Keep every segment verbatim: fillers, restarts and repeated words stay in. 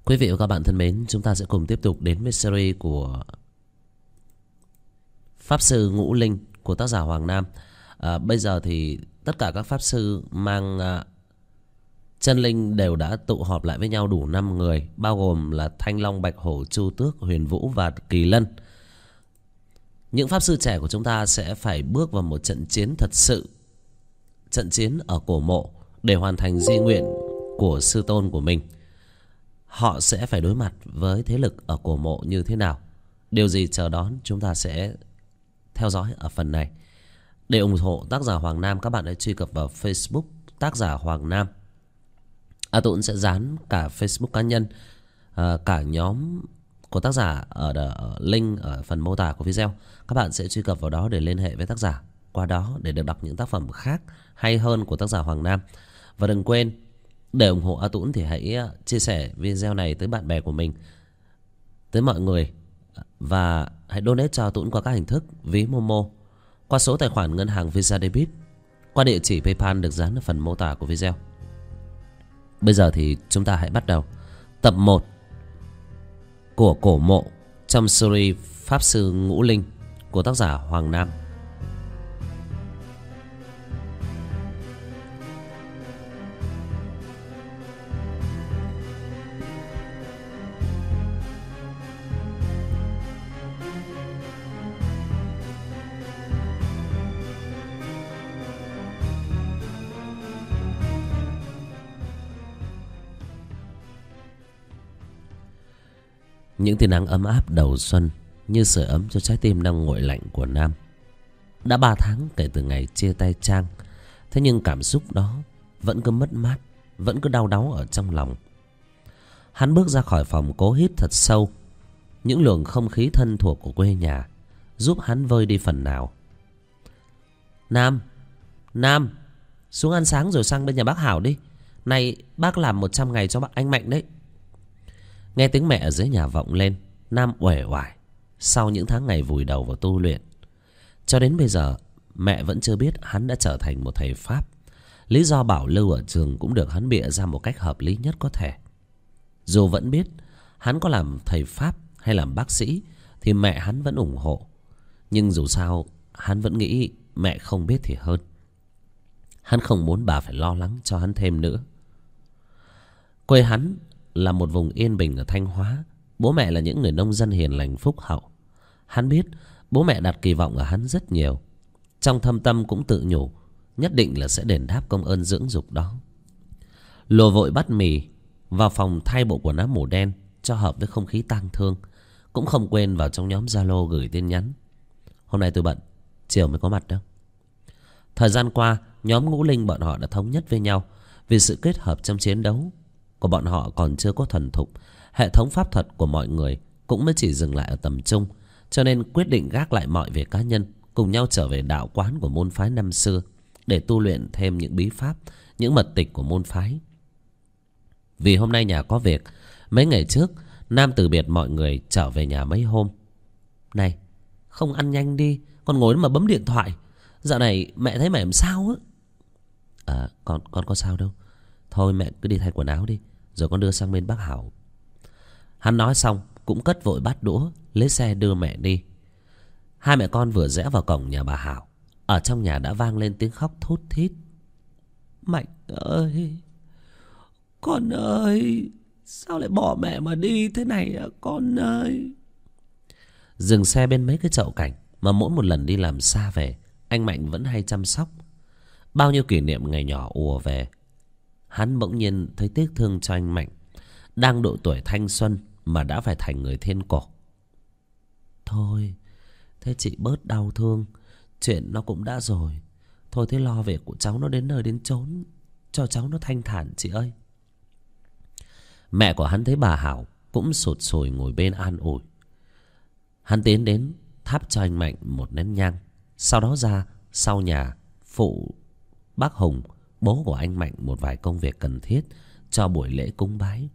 Quý vị và các bạn thân mến, chúng ta sẽ cùng tiếp tục đến với series của Pháp Sư Ngũ Linh của tác giả Hoàng Nam. à, Bây giờ thì tất cả các Pháp Sư mang à, chân linh đều đã tụ họp lại với nhau đủ năm người, bao gồm là Thanh Long, Bạch Hổ, Chu Tước, Huyền Vũ và Kỳ Lân. Những Pháp Sư trẻ của chúng ta sẽ phải bước vào một trận chiến thật sự, trận chiến ở cổ mộ để hoàn thành di nguyện của sư tôn của mình. Họ sẽ phải đối mặt với thế lực ở cổ mộ như thế nào, điều gì chờ đón, chúng ta sẽ theo dõi ở phần này. Để ủng hộ tác giả Hoàng Nam, các bạn hãy truy cập vào Facebook tác giả Hoàng Nam. À, tôi cũng sẽ dán cả Facebook cá nhân, à, cả nhóm của tác giả ở, ở link ở phần mô tả của video. Các bạn sẽ truy cập vào đó để liên hệ với tác giả, qua đó để được đọc những tác phẩm khác hay hơn của tác giả Hoàng Nam. Và đừng quên, để ủng hộ A Tũng thì hãy chia sẻ video này tới bạn bè của mình, tới mọi người. Và hãy donate cho A Tũng qua các hình thức ví Momo, qua số tài khoản ngân hàng Visa Debit, qua địa chỉ PayPal được dán ở phần mô tả của video. Bây giờ thì chúng ta hãy bắt đầu tập một của cổ mộ trong series Pháp Sư Ngũ Linh của tác giả Hoàng Nam. Những tia nắng ấm áp đầu xuân như sưởi ấm cho trái tim đang nguội lạnh của Nam. Đã ba tháng kể từ ngày chia tay Trang, thế nhưng cảm xúc đó vẫn cứ mất mát, vẫn cứ đau đáu ở trong lòng. Hắn bước ra khỏi phòng, cố hít thật sâu những luồng không khí thân thuộc của quê nhà, giúp hắn vơi đi phần nào. Nam, Nam, xuống ăn sáng rồi sang bên nhà bác Hảo đi. Này, bác làm một trăm ngày cho bác anh Mạnh đấy. Nghe tiếng mẹ ở dưới nhà vọng lên, Nam uể oải sau những tháng ngày vùi đầu vào tu luyện. Cho đến bây giờ, mẹ vẫn chưa biết hắn đã trở thành một thầy Pháp. Lý do bảo lưu ở trường cũng được hắn bịa ra một cách hợp lý nhất có thể. Dù vẫn biết hắn có làm thầy Pháp hay làm bác sĩ thì mẹ hắn vẫn ủng hộ. Nhưng dù sao, hắn vẫn nghĩ mẹ không biết thì hơn. Hắn không muốn bà phải lo lắng cho hắn thêm nữa. Quê hắn là một vùng yên bình ở Thanh Hóa. Bố mẹ là những người nông dân hiền lành phúc hậu. Hắn biết bố mẹ đặt kỳ vọng ở hắn rất nhiều. Trong thâm tâm cũng tự nhủ nhất định là sẽ đền đáp công ơn dưỡng dục đó. Lùa vội bắt mì, vào phòng thay bộ quần áo màu đen cho hợp với không khí tang thương. Cũng không quên vào trong nhóm Zalo gửi tin nhắn: hôm nay tôi bận, chiều mới có mặt đâu. Thời gian qua, nhóm Ngũ Linh bọn họ đã thống nhất với nhau. Vì sự kết hợp trong chiến đấu của bọn họ còn chưa có thuần thục, hệ thống pháp thuật của mọi người cũng mới chỉ dừng lại ở tầm trung. Cho nên quyết định gác lại mọi việc cá nhân, cùng nhau trở về đạo quán của môn phái năm xưa để tu luyện thêm những bí pháp, những mật tịch của môn phái. Vì hôm nay nhà có việc, mấy ngày trước Nam từ biệt mọi người trở về nhà mấy hôm. Này, không ăn nhanh đi, còn ngồi mà bấm điện thoại. Dạo này mẹ thấy mẹ làm sao á? À, con, con có sao đâu. Thôi mẹ cứ đi thay quần áo đi, rồi con đưa sang bên bác Hảo. Hắn nói xong cũng cất vội bát đũa, lấy xe đưa mẹ đi. Hai mẹ con vừa rẽ vào cổng nhà bà Hảo, ở trong nhà đã vang lên tiếng khóc thút thít. Mạnh ơi, con ơi, sao lại bỏ mẹ mà đi thế này à, con ơi. Dừng xe bên mấy cái chậu cảnh mà mỗi một lần đi làm xa về, anh Mạnh vẫn hay chăm sóc. Bao nhiêu kỷ niệm ngày nhỏ ùa về. Hắn bỗng nhiên thấy tiếc thương cho anh Mạnh, đang độ tuổi thanh xuân mà đã phải thành người thiên cổ. Thôi, thế chị bớt đau thương, chuyện nó cũng đã rồi. Thôi thế lo việc của cháu nó đến nơi đến chốn, cho cháu nó thanh thản chị ơi. Mẹ của hắn thấy bà Hảo cũng sụt sùi ngồi bên an ủi. Hắn tiến đến thắp cho anh Mạnh một nén nhang, sau đó ra sau nhà phụ bác Hùng, bố của anh Mạnh, một vài công việc cần thiết cho buổi lễ cúng bái.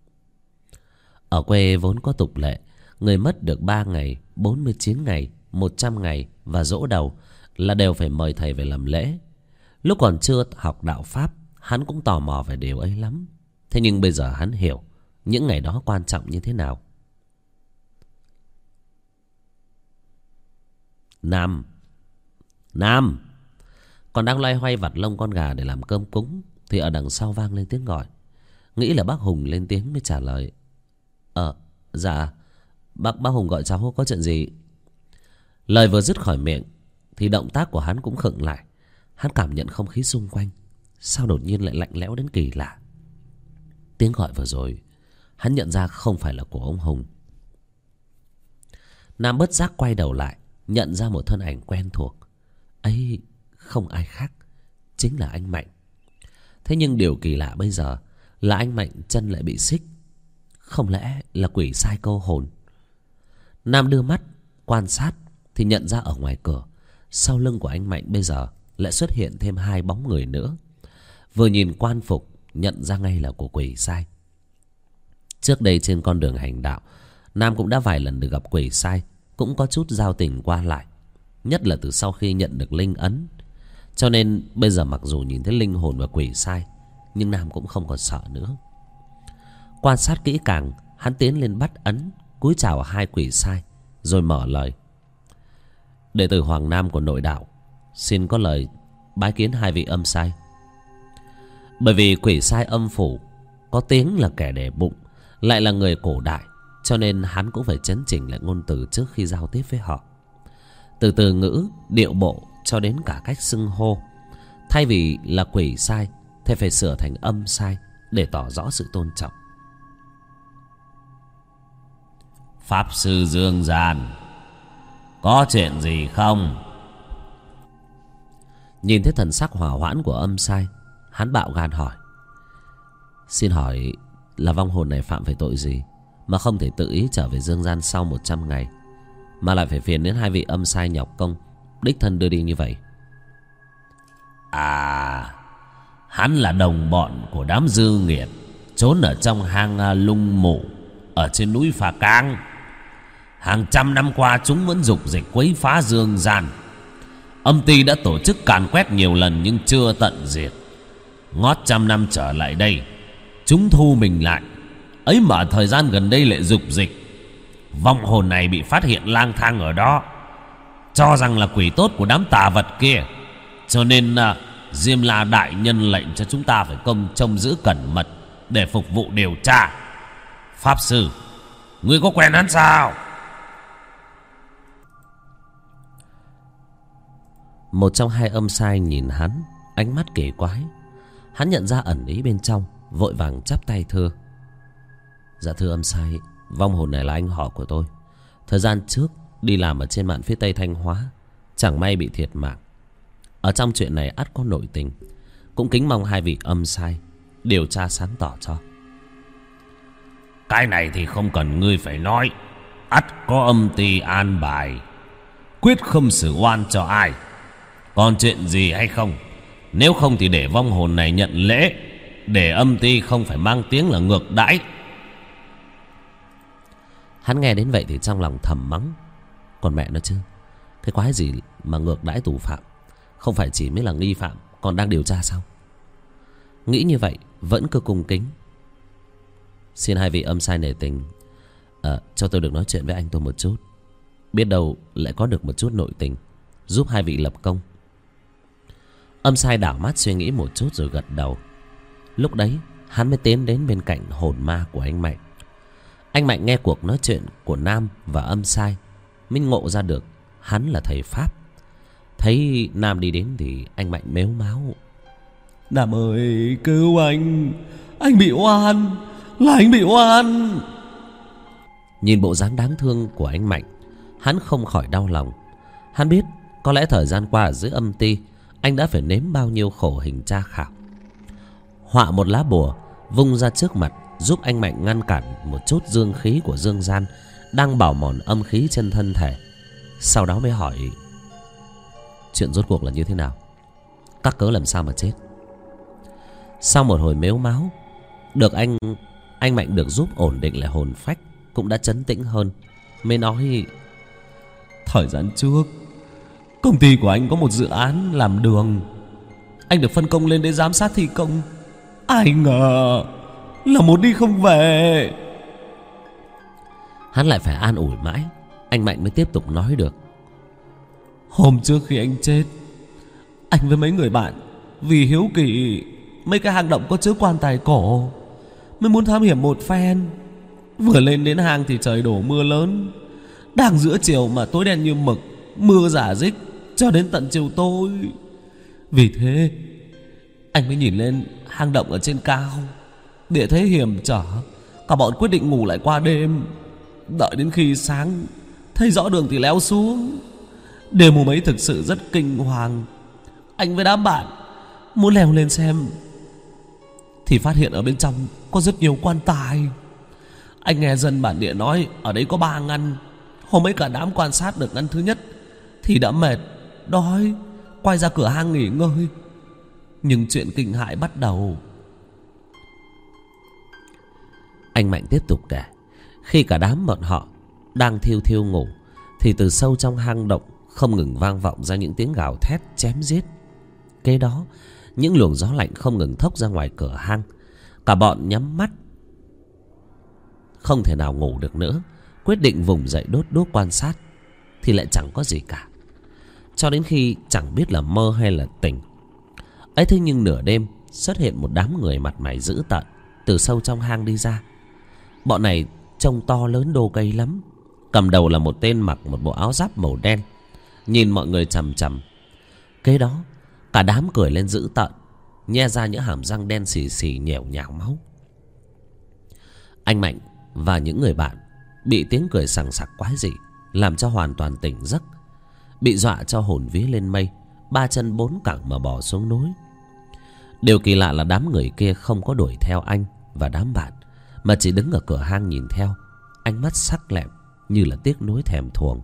Ở quê vốn có tục lệ, người mất được ba ngày, bốn mươi chín ngày, một trăm ngày và giỗ đầu là đều phải mời thầy về làm lễ. Lúc còn chưa học đạo Pháp, hắn cũng tò mò về điều ấy lắm. Thế nhưng bây giờ hắn hiểu những ngày đó quan trọng như thế nào. Nam, Nam. Còn đang loay hoay vặt lông con gà để làm cơm cúng thì ở đằng sau vang lên tiếng gọi. Nghĩ là bác Hùng lên tiếng mới trả lời. Ờ, dạ, bác bác Hùng gọi cháu có chuyện gì? Lời vừa dứt khỏi miệng thì động tác của hắn cũng khựng lại. Hắn cảm nhận không khí xung quanh sao đột nhiên lại lạnh lẽo đến kỳ lạ. Tiếng gọi vừa rồi hắn nhận ra không phải là của ông Hùng. Nam bất giác quay đầu lại, nhận ra một thân ảnh quen thuộc. Ấy không ai khác, chính là anh Mạnh. Thế nhưng điều kỳ lạ bây giờ là anh Mạnh chân lại bị xích. Không lẽ là quỷ sai câu hồn? Nam đưa mắt quan sát thì nhận ra ở ngoài cửa, sau lưng của anh Mạnh bây giờ lại xuất hiện thêm hai bóng người nữa. Vừa nhìn quan phục nhận ra ngay là của quỷ sai. Trước đây trên con đường hành đạo, Nam cũng đã vài lần được gặp quỷ sai, cũng có chút giao tình qua lại, nhất là từ sau khi nhận được linh ấn. Cho nên bây giờ mặc dù nhìn thấy linh hồn và quỷ sai, nhưng Nam cũng không còn sợ nữa. Quan sát kỹ càng, hắn tiến lên bắt ấn, cúi chào hai quỷ sai, rồi mở lời. Đệ tử Hoàng Nam của nội đạo xin có lời bái kiến hai vị âm sai. Bởi vì quỷ sai âm phủ có tiếng là kẻ để bụng, lại là người cổ đại, cho nên hắn cũng phải chấn chỉnh lại ngôn từ trước khi giao tiếp với họ. Từ từ ngữ, điệu bộ cho đến cả cách xưng hô, thay vì là quỷ sai thì phải sửa thành âm sai để tỏ rõ sự tôn trọng. Pháp sư Dương Gian, có chuyện gì không? Nhìn thấy thần sắc hỏa hoãn của âm sai, hắn bạo gan hỏi. Xin hỏi là vong hồn này phạm phải tội gì mà không thể tự ý trở về dương gian sau một trăm ngày, mà lại phải phiền đến hai vị âm sai nhọc công đích thân đưa đi như vậy? À, hắn là đồng bọn của đám dư nghiệt trốn ở trong hang lung mủ ở trên núi Phà Cang. Hàng trăm năm qua chúng vẫn dục dịch quấy phá dương gian. Âm ty đã tổ chức càn quét nhiều lần nhưng chưa tận diệt. Ngót trăm năm trở lại đây, chúng thu mình lại. Ấy mà thời gian gần đây lại dục dịch. Vong hồn này bị phát hiện lang thang ở đó, cho rằng là quỷ tốt của đám tà vật kia. Cho nên uh, Diêm La đại nhân lệnh cho chúng ta phải công trông giữ cẩn mật để phục vụ điều tra. Pháp sư, ngươi có quen hắn sao? Một trong hai âm sai nhìn hắn, ánh mắt kỳ quái. Hắn nhận ra ẩn ý bên trong, vội vàng chắp tay thưa. Dạ thưa âm sai, vong hồn này là anh họ của tôi. Thời gian trước đi làm ở trên mạn phía tây Thanh Hóa, chẳng may bị thiệt mạng. Ở trong chuyện này ắt có nội tình, cũng kính mong hai vị âm sai điều tra sáng tỏ cho. Cái này thì không cần ngươi phải nói, ắt có âm ty an bài, quyết không xử oan cho ai. Còn chuyện gì hay không, nếu không thì để vong hồn này nhận lễ, để âm ty không phải mang tiếng là ngược đãi. Hắn nghe đến vậy thì trong lòng thầm mắng. Còn mẹ nó chứ, cái quái gì mà ngược đãi tù phạm? Không phải chỉ mới là nghi phạm, còn đang điều tra sao? Nghĩ như vậy vẫn cứ cung kính. Xin hai vị âm sai nể tình, à, cho tôi được nói chuyện với anh tôi một chút. Biết đâu lại có được một chút nội tình, giúp hai vị lập công. Âm sai đảo mắt suy nghĩ một chút rồi gật đầu. Lúc đấy hắn mới tiến đến bên cạnh hồn ma của anh Mạnh. Anh Mạnh nghe cuộc nói chuyện của Nam và âm sai mới ngộ ra được hắn là thầy Pháp. Thấy Nam đi đến thì anh Mạnh mếu máo. Nam ơi, cứu anh, anh bị oan, là anh bị oan. Nhìn bộ dáng đáng thương của anh Mạnh, hắn không khỏi đau lòng. Hắn biết có lẽ thời gian qua ở dưới âm ty, anh đã phải nếm bao nhiêu khổ hình tra khảo. Họa một lá bùa vung ra trước mặt, giúp anh Mạnh ngăn cản một chút dương khí của dương gian đang bào mòn âm khí trên thân thể. Sau đó mới hỏi chuyện rốt cuộc là như thế nào, các cớ làm sao mà chết. Sau một hồi mếu máo, được anh anh Mạnh được giúp ổn định lại hồn phách, cũng đã trấn tĩnh hơn, mới nói. Thời gian trước, công ty của anh có một dự án làm đường. Anh được phân công lên để giám sát thi công. Ai ngờ là một đi không về. Hắn lại phải an ủi mãi, anh Mạnh mới tiếp tục nói được. Hôm trước khi anh chết, anh với mấy người bạn vì hiếu kỳ mấy cái hang động có chứa quan tài cổ, mới muốn thám hiểm một phen. Vừa lên đến hang thì trời đổ mưa lớn. Đang giữa chiều mà tối đen như mực, mưa rả rích cho đến tận chiều tối. Vì thế anh mới nhìn lên hang động ở trên cao. Địa thế hiểm trở, cả bọn quyết định ngủ lại qua đêm. Đợi đến khi sáng thấy rõ đường thì leo xuống. Đêm hôm ấy thực sự rất kinh hoàng. Anh với đám bạn muốn leo lên xem thì phát hiện ở bên trong có rất nhiều quan tài. Anh nghe dân bản địa nói ở đấy có ba ngăn. Hôm ấy cả đám quan sát được ngăn thứ nhất thì đã mệt, đói, quay ra cửa hang nghỉ ngơi. Nhưng chuyện kinh hãi bắt đầu. Anh Mạnh tiếp tục kể. Khi cả đám bọn họ đang thiêu thiêu ngủ thì từ sâu trong hang động không ngừng vang vọng ra những tiếng gào thét chém giết. Kế đó những luồng gió lạnh không ngừng thốc ra ngoài cửa hang. Cả bọn nhắm mắt không thể nào ngủ được nữa, quyết định vùng dậy đốt đuốc quan sát thì lại chẳng có gì cả, cho đến khi chẳng biết là mơ hay là tỉnh ấy. Thế nhưng nửa đêm xuất hiện một đám người mặt mày dữ tợn từ sâu trong hang đi ra. Bọn này trông to lớn đô cây lắm. Cầm đầu là một tên mặc một bộ áo giáp màu đen, nhìn mọi người chằm chằm. Kế đó cả đám cười lên dữ tợn, nhe ra những hàm răng đen xì xì nhèo nhào máu. Anh Mạnh và những người bạn bị tiếng cười sằng sặc quái dị làm cho hoàn toàn tỉnh giấc, bị dọa cho hồn vía lên mây, ba chân bốn cẳng mà bò xuống núi. Điều kỳ lạ là đám người kia không có đuổi theo anh và đám bạn, mà chỉ đứng ở cửa hang nhìn theo, ánh mắt sắc lẹm như là tiếc nuối thèm thuồng.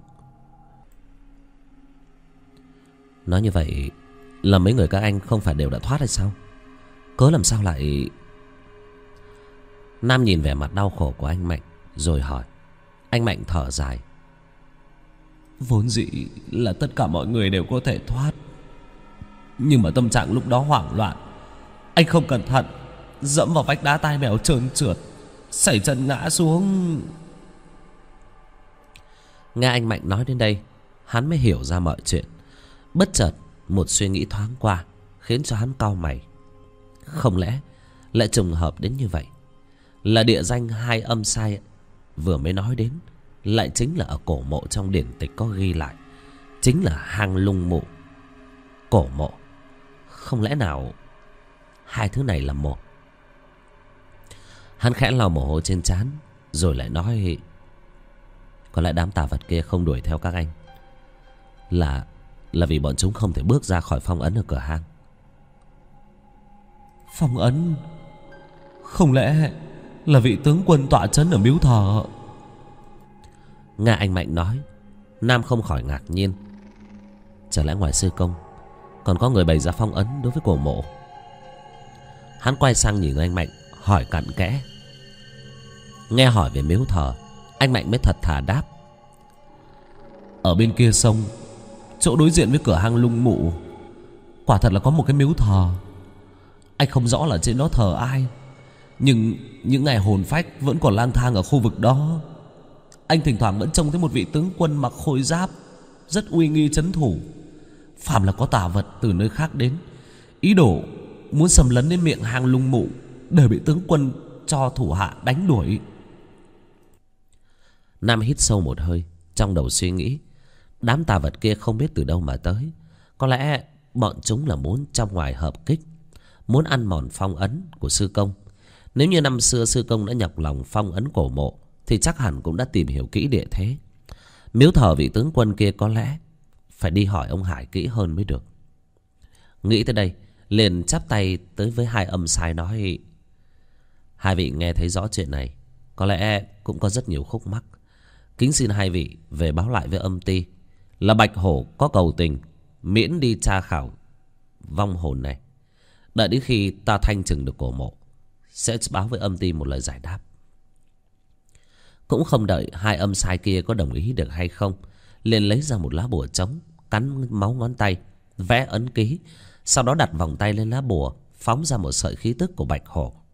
Nói như vậy là mấy người các anh không phải đều đã thoát hay sao? Cớ làm sao lại... Nam nhìn vẻ mặt đau khổ của anh Mạnh rồi hỏi. Anh Mạnh thở dài. Vốn dĩ là tất cả mọi người đều có thể thoát, nhưng mà tâm trạng lúc đó hoảng loạn. Anh không cẩn thận dẫm vào vách đá tai mèo trơn trượt, sẩy chân ngã xuống. Nghe anh Mạnh nói đến đây, hắn mới hiểu ra mọi chuyện. Bất chợt một suy nghĩ thoáng qua khiến cho hắn cau mày. Không lẽ lại trùng hợp đến như vậy, là địa danh hai âm sai vừa mới nói đến lại chính là ở cổ mộ trong điển tịch có ghi lại, chính là hang Lung Mụ. Cổ mộ, không lẽ nào hai thứ này là một? Hắn khẽ lau mồ hôi trên trán rồi lại nói. Có lẽ đám tà vật kia không đuổi theo các anh Là Là vì bọn chúng không thể bước ra khỏi phong ấn ở cửa hang. Phong ấn? Không lẽ là vị tướng quân tọa trấn ở miếu thờ? Nghe anh Mạnh nói, Nam không khỏi ngạc nhiên. Chả lẽ ngoài sư công còn có người bày ra phong ấn đối với cổ mộ? Hắn quay sang nhìn anh Mạnh hỏi cặn kẽ. Nghe hỏi về miếu thờ, anh Mạnh mới thật thà đáp. Ở bên kia sông, chỗ đối diện với cửa hang Lung Mụ, quả thật là có một cái miếu thờ. Anh không rõ là trên đó thờ ai, nhưng những ngày hồn phách vẫn còn lang thang ở khu vực đó. Anh thỉnh thoảng vẫn trông thấy một vị tướng quân mặc khôi giáp, rất uy nghi trấn thủ. Phàm là có tà vật từ nơi khác đến, ý đồ muốn xâm lấn đến miệng hang Lung Mụ, đều bị tướng quân cho thủ hạ đánh đuổi. Nam hít sâu một hơi, trong đầu suy nghĩ. Đám tà vật kia không biết từ đâu mà tới. Có lẽ bọn chúng là muốn trong ngoài hợp kích, muốn ăn mòn phong ấn của sư công. Nếu như năm xưa sư công đã nhọc lòng phong ấn cổ mộ thì chắc hẳn cũng đã tìm hiểu kỹ địa thế. Miếu thờ vị tướng quân kia có lẽ phải đi hỏi ông Hải kỹ hơn mới được. Nghĩ tới đây, liền chắp tay tới với hai âm sai nói. Hai vị nghe thấy rõ chuyện này, có lẽ cũng có rất nhiều khúc mắc. Kính xin hai vị về báo lại với âm ty là Bạch Hổ có cầu tình miễn đi tra khảo vong hồn này. Đợi đến khi ta thanh trừng được cổ mộ, sẽ báo với âm ty một lời giải đáp. Cũng không đợi hai âm sai kia có đồng ý được hay không, liền lấy ra một lá bùa trống, cắn máu ngón tay, vẽ ấn ký, sau đó đặt vòng tay lên lá bùa, phóng ra một sợi khí tức của Bạch Hổ.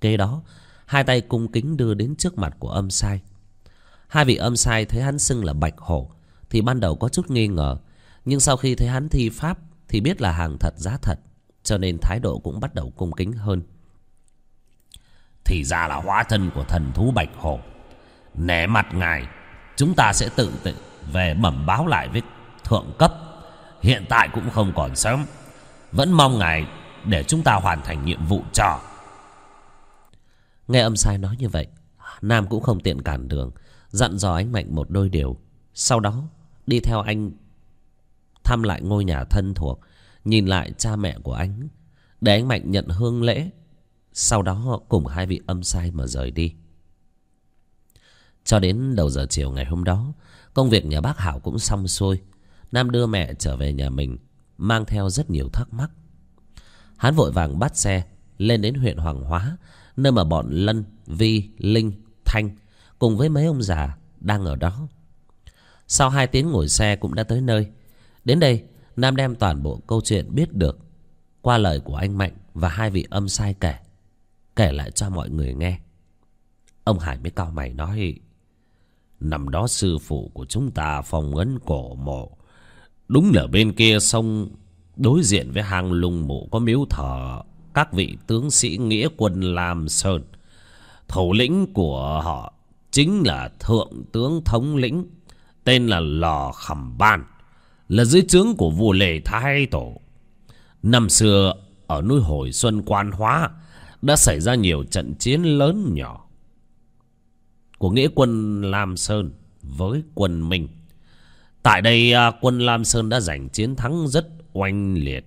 Kế đó hai tay cung kính đưa đến trước mặt của âm sai. Hai vị âm sai thấy hắn xưng là Bạch Hổ thì ban đầu có chút nghi ngờ, nhưng sau khi thấy hắn thi pháp thì biết là hàng thật giá thật, cho nên thái độ cũng bắt đầu cung kính hơn. Thì ra là hóa thân của thần thú Bạch Hổ. Nể mặt ngài, chúng ta sẽ tự tự về bẩm báo lại với thượng cấp. Hiện tại cũng không còn sớm, vẫn mong ngài để chúng ta hoàn thành nhiệm vụ cho. Nghe âm sai nói như vậy, Nam cũng không tiện cản đường, dặn dò anh Mạnh một đôi điều. Sau đó đi theo anh thăm lại ngôi nhà thân thuộc, nhìn lại cha mẹ của anh, để anh Mạnh nhận hương lễ. Sau đó cùng hai vị âm sai mà rời đi. Cho đến đầu giờ chiều ngày hôm đó, công việc nhà bác Hảo cũng xong xuôi. Nam đưa mẹ trở về nhà mình, mang theo rất nhiều thắc mắc. Hắn vội vàng bắt xe lên đến huyện Hoàng Hóa, nơi mà bọn Lân, Vi, Linh, Thanh cùng với mấy ông già đang ở đó. Sau hai tiếng ngồi xe cũng đã tới nơi. Đến đây, Nam đem toàn bộ câu chuyện biết được qua lời của anh Mạnh và hai vị âm sai kể, kể lại cho mọi người nghe. Ông Hải mới cau mày nói: năm đó sư phụ của chúng ta phong ấn cổ mộ, đúng là bên kia sông đối diện với hang Lung Mộ có miếu thờ các vị tướng sĩ nghĩa quân Lam Sơn. Thủ lĩnh của họ chính là thượng tướng thống lĩnh tên là Lò Khẩm Ban, là dưới trướng của vua Lê Thái Tổ. Năm xưa ở núi Hồi Xuân Quan Hóa đã xảy ra nhiều trận chiến lớn nhỏ của nghĩa quân Lam Sơn với quân Minh. Tại đây quân Lam Sơn đã giành chiến thắng rất oanh liệt.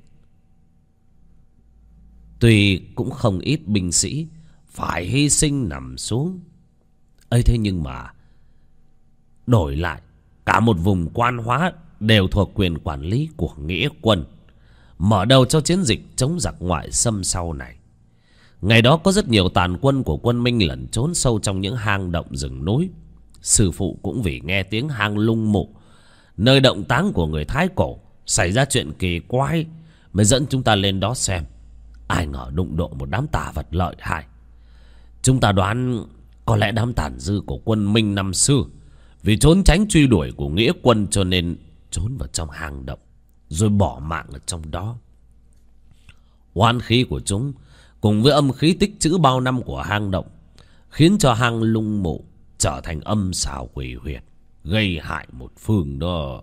Tuy cũng không ít binh sĩ phải hy sinh nằm xuống ấy, thế nhưng mà đổi lại cả một vùng Quan Hóa đều thuộc quyền quản lý của nghĩa quân, mở đầu cho chiến dịch chống giặc ngoại xâm sau này. Ngày đó có rất nhiều tàn quân của quân Minh lẩn trốn sâu trong những hang động rừng núi. Sư phụ cũng vì nghe tiếng hang Lung Mộ, nơi động táng của người Thái Cổ, xảy ra chuyện kỳ quái, mới dẫn chúng ta lên đó xem. Ai ngờ đụng độ một đám tà vật lợi hại. Chúng ta đoán có lẽ đám tàn dư của quân Minh năm xưa vì trốn tránh truy đuổi của nghĩa quân, cho nên trốn vào trong hang động rồi bỏ mạng ở trong đó. Oán khí của chúng cùng với âm khí tích trữ bao năm của hang động khiến cho hang Lung Mộ trở thành âm xào quỷ huyệt, gây hại một phương đó.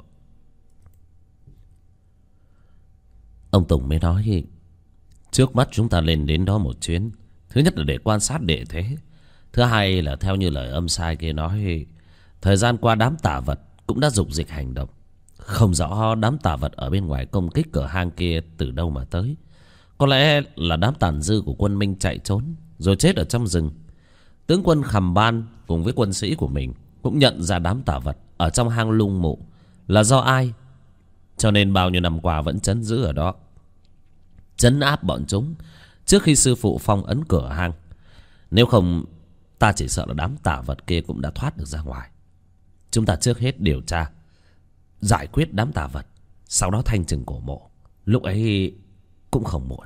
Ông Tùng mới nói: trước mắt chúng ta lên đến đó một chuyến. Thứ nhất là để quan sát địa thế. Thứ hai là theo như lời âm sai kia nói, thời gian qua đám tà vật cũng đã dục dịch hành động. Không rõ đám tà vật ở bên ngoài công kích cửa hang kia từ đâu mà tới. Có lẽ là đám tàn dư của quân Minh chạy trốn rồi chết ở trong rừng. Tướng quân Khẩm Ban cùng với quân sĩ của mình cũng nhận ra đám tà vật ở trong hang Lung Mộ là do ai, cho nên bao nhiêu năm qua vẫn trấn giữ ở đó, trấn áp bọn chúng trước khi sư phụ phong ấn cửa hang. Nếu không, ta chỉ sợ là đám tà vật kia cũng đã thoát được ra ngoài. Chúng ta trước hết điều tra, giải quyết đám tà vật, sau đó thanh trừng cổ mộ. Lúc ấy cũng không muộn.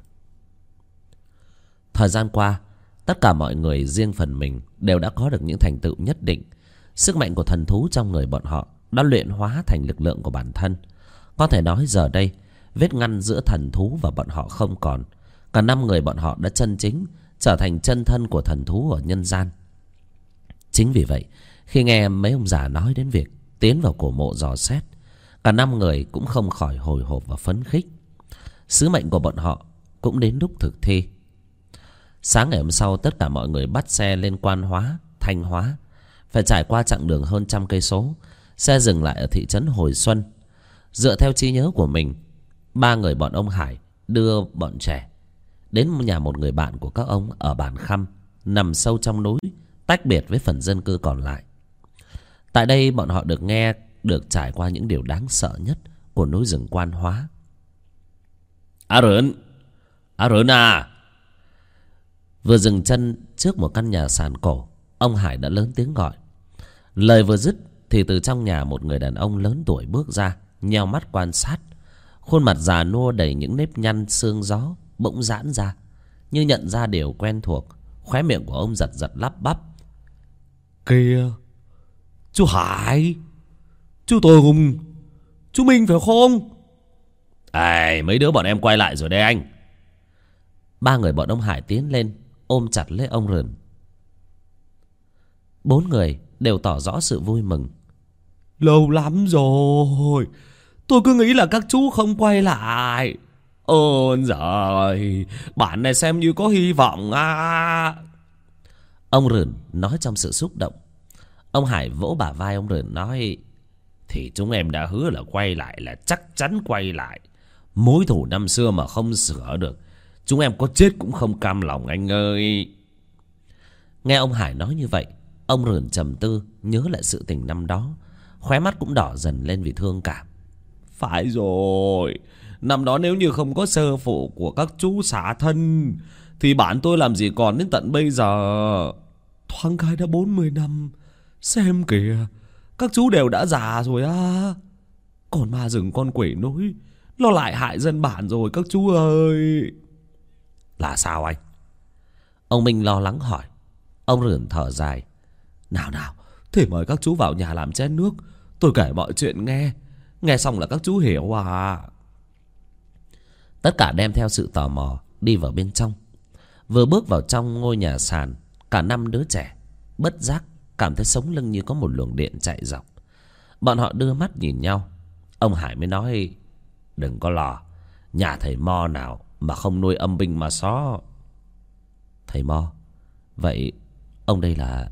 Thời gian qua, tất cả mọi người riêng phần mình đều đã có được những thành tựu nhất định. Sức mạnh của thần thú trong người bọn họ đã luyện hóa thành lực lượng của bản thân. Có thể nói giờ đây, vết ngăn giữa thần thú và bọn họ không còn. Cả năm người bọn họ đã chân chính trở thành chân thân của thần thú ở nhân gian. Chính vì vậy, khi nghe mấy ông già nói đến việc tiến vào cổ mộ dò xét, cả năm người cũng không khỏi hồi hộp và phấn khích. Sứ mệnh của bọn họ cũng đến lúc thực thi. Sáng ngày hôm sau, tất cả mọi người bắt xe lên Quan Hóa, Thanh Hóa. Phải trải qua chặng đường hơn trăm cây số, xe dừng lại ở thị trấn Hồi Xuân. Dựa theo trí nhớ của mình, ba người bọn ông Hải đưa bọn trẻ đến nhà một người bạn của các ông ở bản Khăm, nằm sâu trong núi, tách biệt với phần dân cư còn lại. Tại đây bọn họ được nghe, được trải qua những điều đáng sợ nhất của núi rừng Quan Hóa. À Rớn, à Rớn à. Vừa dừng chân trước một căn nhà sàn cổ, ông Hải đã lớn tiếng gọi. Lời vừa dứt thì từ trong nhà một người đàn ông lớn tuổi bước ra, nheo mắt quan sát. Khuôn mặt già nua đầy những nếp nhăn sương gió bỗng giãn ra, như nhận ra điều quen thuộc. Khóe miệng của ông giật giật lắp bắp. Kìa, chú Hải, chú Tùng, chú Minh phải không? À, mấy đứa bọn em quay lại rồi đây anh. Ba người bọn ông Hải tiến lên, ôm chặt lấy ông Rờn. Bốn người đều tỏ rõ sự vui mừng. Lâu lắm rồi, tôi cứ nghĩ là các chú không quay lại. Ơn giời, bản này xem như có hy vọng à. Ông Rờn nói trong sự xúc động. Ông Hải vỗ bả vai ông Rờn nói: Thì chúng em đã hứa là quay lại là chắc chắn quay lại. Mối thù năm xưa mà không sửa được, chúng em có chết cũng không cam lòng anh ơi. Nghe ông Hải nói như vậy, ông Rờn trầm tư, nhớ lại sự tình năm đó. Khóe mắt cũng đỏ dần lên vì thương cảm. Phải rồi, năm đó nếu như không có sư phụ của các chú xả thân thì bản tôi làm gì còn đến tận bây giờ. Thoáng cái đã bốn mươi năm. Xem kìa, các chú đều đã già rồi á. Còn ma rừng con quỷ núi nó lại hại dân bản rồi các chú ơi. Là sao anh? Ông Minh lo lắng hỏi. Ông Rờn thở dài. Nào nào, thế mời các chú vào nhà làm chén nước, tôi kể mọi chuyện nghe. Nghe xong là các chú hiểu à. Tất cả đem theo sự tò mò đi vào bên trong. Vừa bước vào trong ngôi nhà sàn, cả năm đứa trẻ bất giác cảm thấy sống lưng như có một luồng điện chạy dọc. Bọn họ đưa mắt nhìn nhau. Ông Hải mới nói: Đừng có lo, nhà thầy Mo nào mà không nuôi âm binh ma só. Thầy Mo? Vậy ông đây là...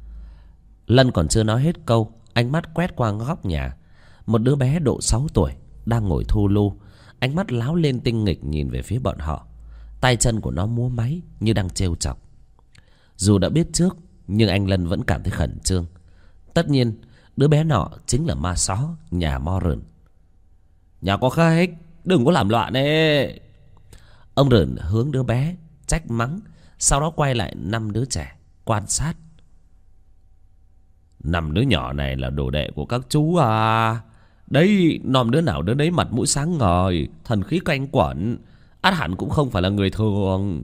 Lân còn chưa nói hết câu, ánh mắt quét qua góc nhà. Một đứa bé độ sáu tuổi đang ngồi thu lu, ánh mắt láo lên tinh nghịch nhìn về phía bọn họ. Tay chân của nó múa máy như đang trêu chọc. Dù đã biết trước, nhưng anh Lân vẫn cảm thấy khẩn trương. Tất nhiên đứa bé nọ chính là ma só nhà Mo Rờn. Nhà có khách, đừng có làm loạn ấy. Ông Rờn hướng đứa bé trách mắng, sau đó quay lại năm đứa trẻ quan sát. Năm đứa nhỏ này là đồ đệ của các chú à. Đấy, nom đứa nào đứa đấy mặt mũi sáng ngời, thần khí quanh quẩn, ắt hẳn cũng không phải là người thường.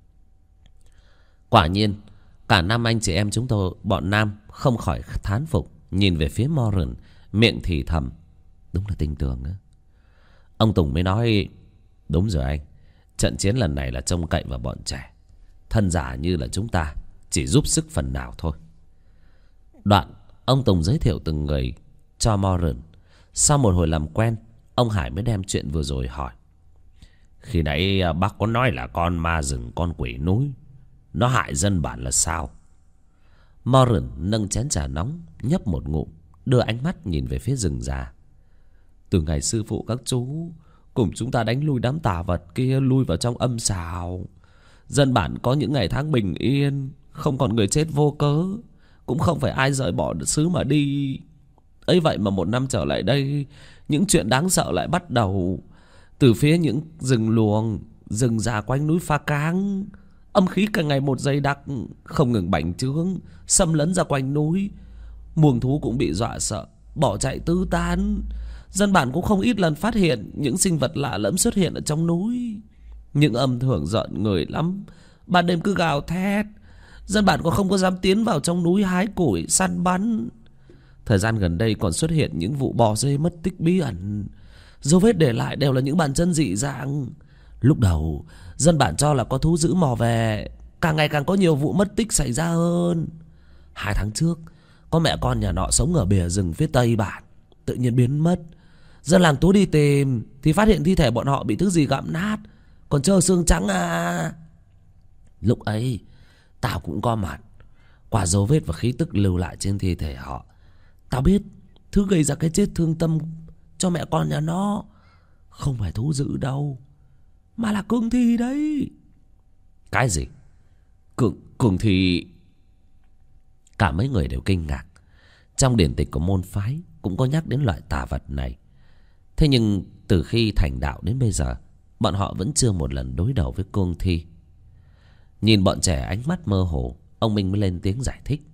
Quả nhiên, cả năm anh chị em chúng tôi, bọn Nam, không khỏi thán phục, nhìn về phía Mo Rờn, miệng thì thầm: Đúng là tinh tường á. Ông Tùng mới nói: Đúng rồi anh, trận chiến lần này là trông cậy vào bọn trẻ. Thân giả như là chúng ta chỉ giúp sức phần nào thôi. Đoạn ông Tùng giới thiệu từng người cho Mo Rờn. Sau một hồi làm quen, ông Hải mới đem chuyện vừa rồi hỏi: Khi nãy bác có nói là con ma rừng con quỷ núi nó hại dân bản là sao? Mo Rờn nâng chén trà nóng nhấp một ngụm, đưa ánh mắt nhìn về phía rừng già. Từ ngày sư phụ các chú cùng chúng ta đánh lui đám tà vật kia lui vào trong âm sào, dân bản có những ngày tháng bình yên, không còn người chết vô cớ, cũng không phải ai rời bỏ xứ mà đi. Ấy vậy mà một năm trở lại đây, những chuyện đáng sợ lại bắt đầu. Từ phía những rừng luồng, rừng già quanh núi Pha Cáng, âm khí càng ngày một dày đặc, không ngừng bành trướng, xâm lấn ra quanh núi. Muông thú cũng bị dọa sợ, bỏ chạy tứ tán. Dân bản cũng không ít lần phát hiện những sinh vật lạ lẫm xuất hiện ở trong núi. Những âm thường giận người lắm, ban đêm cứ gào thét. Dân bản còn không có dám tiến vào trong núi hái củi săn bắn. Thời gian gần đây còn xuất hiện những vụ bò dê mất tích bí ẩn, dấu vết để lại đều là những bàn chân dị dạng. Lúc đầu dân bản cho là có thú dữ mò về, càng ngày càng có nhiều vụ mất tích xảy ra hơn. Hai tháng trước, có mẹ con nhà nọ sống ở bìa rừng phía tây bản tự nhiên biến mất. Dân làng Tú đi tìm thì phát hiện thi thể bọn họ bị thứ gì gặm nát, còn trơ xương trắng à. Lúc ấy tao cũng có mặt. Qua dấu vết và khí tức lưu lại trên thi thể họ, tao biết thứ gây ra cái chết thương tâm cho mẹ con nhà nó không phải thú dữ đâu, mà là cương thi đấy. Cái gì? Cương, cương thi? Cả mấy người đều kinh ngạc. Trong điển tịch của môn phái cũng có nhắc đến loại tà vật này. Thế nhưng từ khi thành đạo đến bây giờ, bọn họ vẫn chưa một lần đối đầu với cương thi. Nhìn bọn trẻ ánh mắt mơ hồ, ông Minh mới lên tiếng giải thích.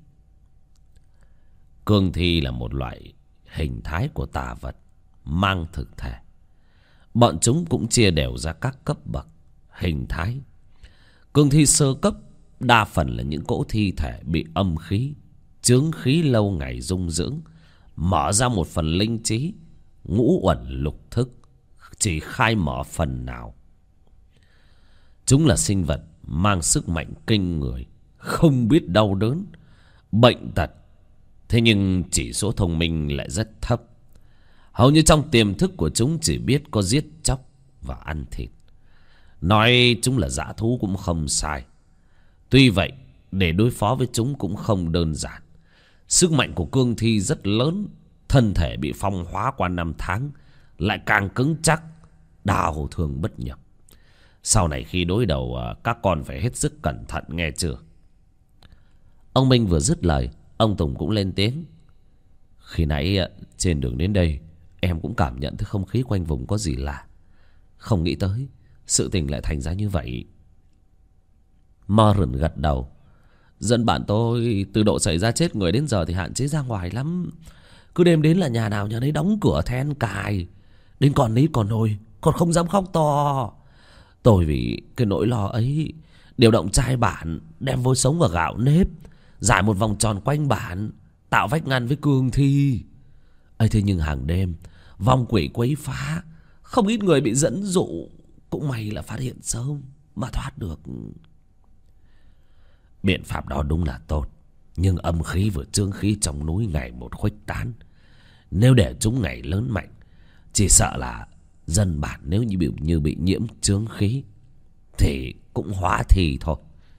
Cương thi là một loại hình thái của tà vật mang thực thể. Bọn chúng cũng chia đều ra các cấp bậc hình thái. Cương thi sơ cấp đa phần là những cỗ thi thể bị âm khí, chướng khí lâu ngày dung dưỡng, mở ra một phần linh trí, ngũ uẩn lục thức, chỉ khai mở phần nào. Chúng là sinh vật mang sức mạnh kinh người, không biết đau đớn, bệnh tật. Thế nhưng chỉ số thông minh lại rất thấp. Hầu như trong tiềm thức của chúng chỉ biết có giết chóc và ăn thịt. Nói chúng là dã thú cũng không sai. Tuy vậy, để đối phó với chúng cũng không đơn giản. Sức mạnh của cương thi rất lớn, thân thể bị phong hóa qua năm tháng lại càng cứng chắc, đau thương bất nhập. Sau này khi đối đầu, các con phải hết sức cẩn thận, nghe chưa? Ông Minh vừa dứt lời, ông Tùng cũng lên tiếng. Khi nãy trên đường đến đây, em cũng cảm nhận thấy không khí quanh vùng có gì lạ. Không nghĩ tới sự tình lại thành ra như vậy. Moran gật đầu. Dân bản tôi từ độ xảy ra chết người đến giờ thì hạn chế ra ngoài lắm. Cứ đêm đến là nhà nào nhà nấy đóng cửa then cài. Đến còn nít còn nồi còn không dám khóc to. Tôi vì cái nỗi lo ấy điều động trai bản, đem vôi sống và gạo nếp, giải một vòng tròn quanh bản, tạo vách ngăn với cương thi. ấy Thế nhưng hàng đêm vong quỷ quấy phá, không ít người bị dẫn dụ. Cũng may là phát hiện sớm mà thoát được. Biện pháp đó đúng là tốt, nhưng âm khí và chướng khí trong núi ngày một khuếch tán. Nếu để chúng ngày lớn mạnh, chỉ sợ là dân bản nếu như bị, như bị nhiễm chướng khí thì cũng hóa thi thôi.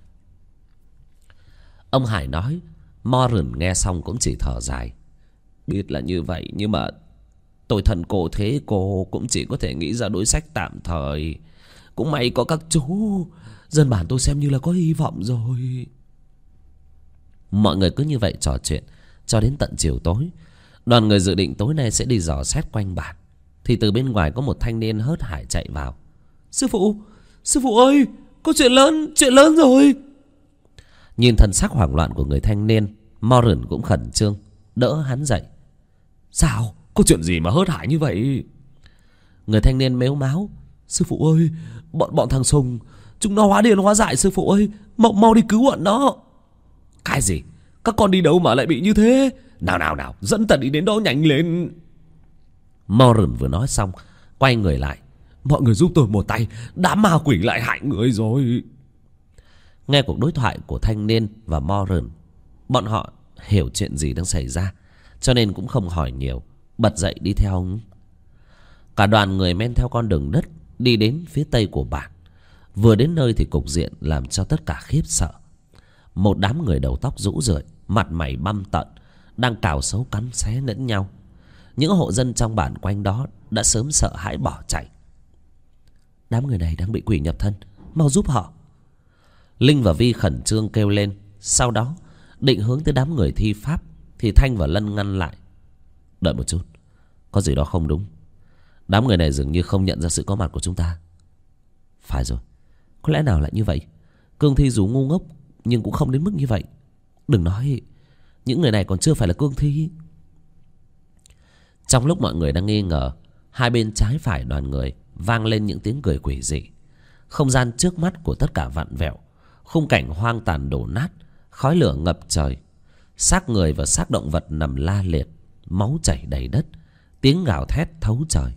Ông Hải nói. Moran nghe xong cũng chỉ thở dài. Biết là như vậy, nhưng mà tôi thần cô thế cô cũng chỉ có thể nghĩ ra đối sách tạm thời. Cũng may có các chú, dân bản tôi xem như là có hy vọng rồi. Mọi người cứ như vậy trò chuyện cho đến tận chiều tối. Đoàn người dự định tối nay sẽ đi dò xét quanh bản, thì từ bên ngoài có một thanh niên hớt hải chạy vào. Sư phụ, sư phụ ơi, có chuyện lớn, chuyện lớn rồi. Nhìn thần sắc hoảng loạn của người thanh niên, Moran cũng khẩn trương đỡ hắn dậy. Sao, có chuyện gì mà hớt hải như vậy? Người thanh niên mếu máo. Sư phụ ơi, bọn bọn thằng Sùng chúng nó hóa điên hóa dại, sư phụ ơi, mau mau đi cứu bọn nó. Cái gì? Các con đi đâu mà lại bị như thế? Nào nào nào, dẫn ta đi đến đó nhanh lên. Moran vừa nói xong quay người lại. Mọi người giúp tôi một tay, đám ma quỷ lại hại người rồi. Nghe cuộc đối thoại của thanh niên và Moran, bọn họ hiểu chuyện gì đang xảy ra, cho nên cũng không hỏi nhiều, bật dậy đi theo ông. Cả đoàn người men theo con đường đất đi đến phía tây của bản. Vừa đến nơi thì cục diện làm cho tất cả khiếp sợ. Một đám người đầu tóc rũ rượi, mặt mày băm tận, đang cào xấu cắn xé lẫn nhau. Những hộ dân trong bản quanh đó đã sớm sợ hãi bỏ chạy. Đám người này đang bị quỷ nhập thân, mau giúp họ. Linh và Vi khẩn trương kêu lên. Sau đó định hướng tới đám người thi pháp thì Thanh và Lân ngăn lại. Đợi một chút, có gì đó không đúng. Đám người này dường như không nhận ra sự có mặt của chúng ta. Phải rồi, có lẽ nào lại như vậy. Cương thi dù ngu ngốc nhưng cũng không đến mức như vậy. Đừng nói những người này còn chưa phải là cương thi. Trong lúc mọi người đang nghi ngờ, hai bên trái phải đoàn người vang lên những tiếng cười quỷ dị. Không gian trước mắt của tất cả vặn vẹo, khung cảnh hoang tàn đổ nát, khói lửa ngập trời, xác người và xác động vật nằm la liệt, máu chảy đầy đất, tiếng gào thét thấu trời.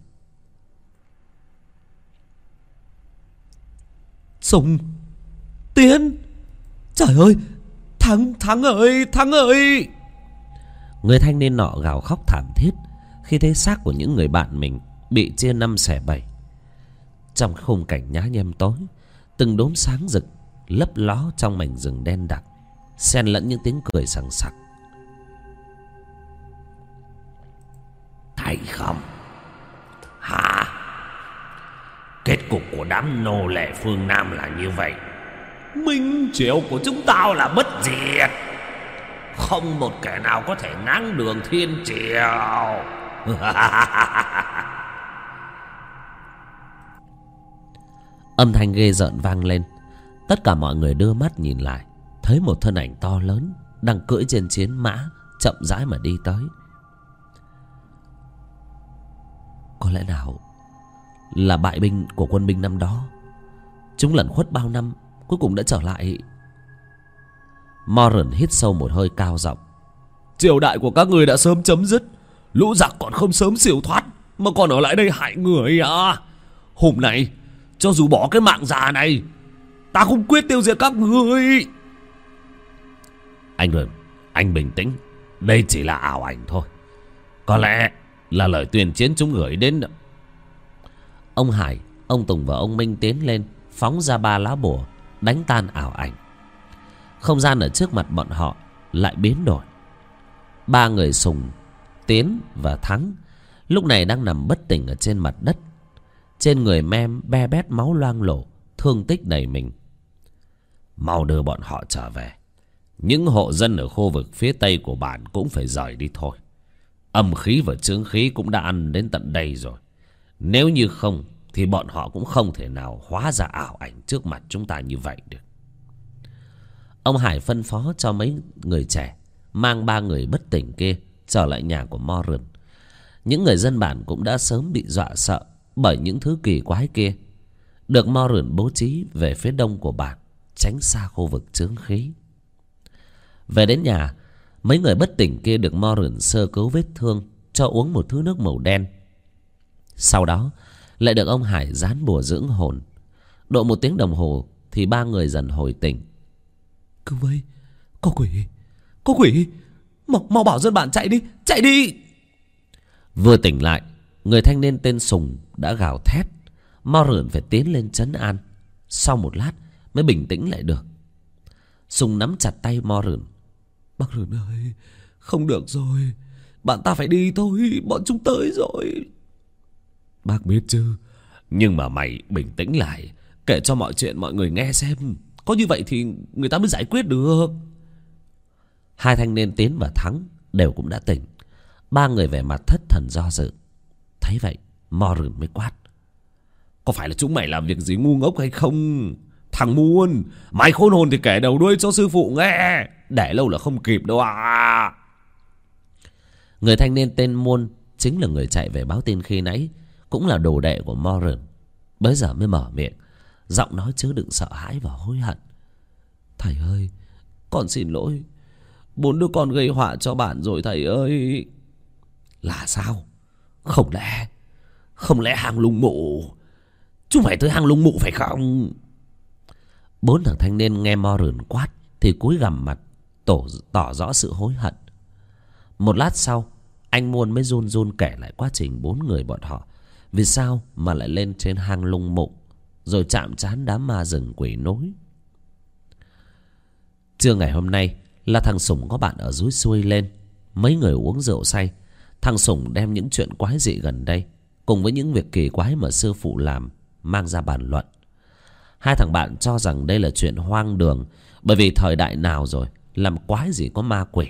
Sùng, Tiến, trời ơi, Thắng, Thắng ơi, Thắng ơi! Người thanh niên nọ gào khóc thảm thiết khi thấy xác của những người bạn mình bị chia năm xẻ bảy. Trong khung cảnh nhá nhem tối, từng đốm sáng rực lấp ló trong mảnh rừng đen đặc, xen lẫn những tiếng cười sằng sặc. Thấy không? Hả? Kết cục của đám nô lệ phương Nam là như vậy. Minh triều của chúng tao là bất diệt, không một kẻ nào có thể ngáng đường thiên triều. Âm thanh ghê rợn vang lên. Tất cả mọi người đưa mắt nhìn lại, thấy một thân ảnh to lớn đang cưỡi trên chiến mã chậm rãi mà đi tới. Có lẽ nào là bại binh của quân binh năm đó, chúng lẩn khuất bao năm cuối cùng đã trở lại. Moran hít sâu một hơi cao giọng. Triều đại của các người đã sớm chấm dứt. Lũ giặc còn không sớm siêu thoát mà còn ở lại đây hại người à? Hôm nay cho dù bỏ cái mạng già này, ta không quyết tiêu diệt các người. Anh Rừng, anh bình tĩnh. Đây chỉ là ảo ảnh thôi. Có lẽ là lời tuyên chiến chúng gửi đến. Ông Hải, ông Tùng và ông Minh tiến lên, phóng ra ba lá bùa đánh tan ảo ảnh. Không gian ở trước mặt bọn họ lại biến đổi. Ba người Sùng, Tiến và Thắng lúc này đang nằm bất tỉnh ở trên mặt đất. Trên người Mem be bét máu loang lổ, thương tích đầy mình. Mau đưa bọn họ trở về. Những hộ dân ở khu vực phía tây của bản cũng phải rời đi thôi. Âm khí và chướng khí cũng đã ăn đến tận đây rồi. Nếu như không thì bọn họ cũng không thể nào hóa ra ảo ảnh trước mặt chúng ta như vậy được. Ông Hải phân phó cho mấy người trẻ mang ba người bất tỉnh kia trở lại nhà của Moran. Những người dân bản cũng đã sớm bị dọa sợ bởi những thứ kỳ quái kia, được Moran bố trí về phía đông của bản, tránh xa khu vực chướng khí. Về đến nhà, mấy người bất tỉnh kia được Moran sơ cứu vết thương, cho uống một thứ nước màu đen. Sau đó lại được ông Hải dán bùa dưỡng hồn. Độ một tiếng đồng hồ thì ba người dần hồi tỉnh. Cứu với, có quỷ, có quỷ, mau, mau bảo dân bản chạy đi, chạy đi. Vừa tỉnh lại, người thanh niên tên Sùng đã gào thét. Moran phải tiến lên trấn an. Sau một lát mới bình tĩnh lại được. Sùng nắm chặt tay Moran. Bác Rừng ơi, không được rồi, bạn ta phải đi thôi, bọn chúng tới rồi. Bác biết chứ, nhưng mà mày bình tĩnh lại, kể cho mọi chuyện mọi người nghe xem. Có như vậy thì người ta mới giải quyết được. Hai thanh niên Tiến và Thắng đều cũng đã tỉnh. Ba người vẻ mặt thất thần do dự. Thấy vậy Moran mới quát. Có phải là chúng mày làm việc gì ngu ngốc hay không? Thằng Muôn, mày khôn hồn thì kể đầu đuôi cho sư phụ nghe. Để lâu là không kịp đâu à. Người thanh niên tên Muôn chính là người chạy về báo tin khi nãy, cũng là đồ đệ của Moran. Bấy giờ mới mở miệng, giọng nói chứa đựng sợ hãi và hối hận. Thầy ơi, con xin lỗi. Bốn đứa con gây họa cho bạn rồi thầy ơi. Là sao? Không lẽ Không lẽ hang lung mụ? Chúng phải tới hang lung mụ phải không? Bốn thằng thanh niên nghe Moran quát thì cúi gằm mặt, tổ tỏ rõ sự hối hận. Một lát sau, anh Muôn mới run run kể lại quá trình bốn người bọn họ vì sao mà lại lên trên hang lung mụ, rồi chạm trán đám ma rừng quỷ núi. Trưa ngày hôm nay là thằng Sùng có bạn ở dưới xuôi lên. Mấy người uống rượu say, thằng Sùng đem những chuyện quái dị gần đây cùng với những việc kỳ quái mà sư phụ làm mang ra bàn luận. Hai thằng bạn cho rằng đây là chuyện hoang đường, bởi vì thời đại nào rồi làm quái gì có ma quỷ.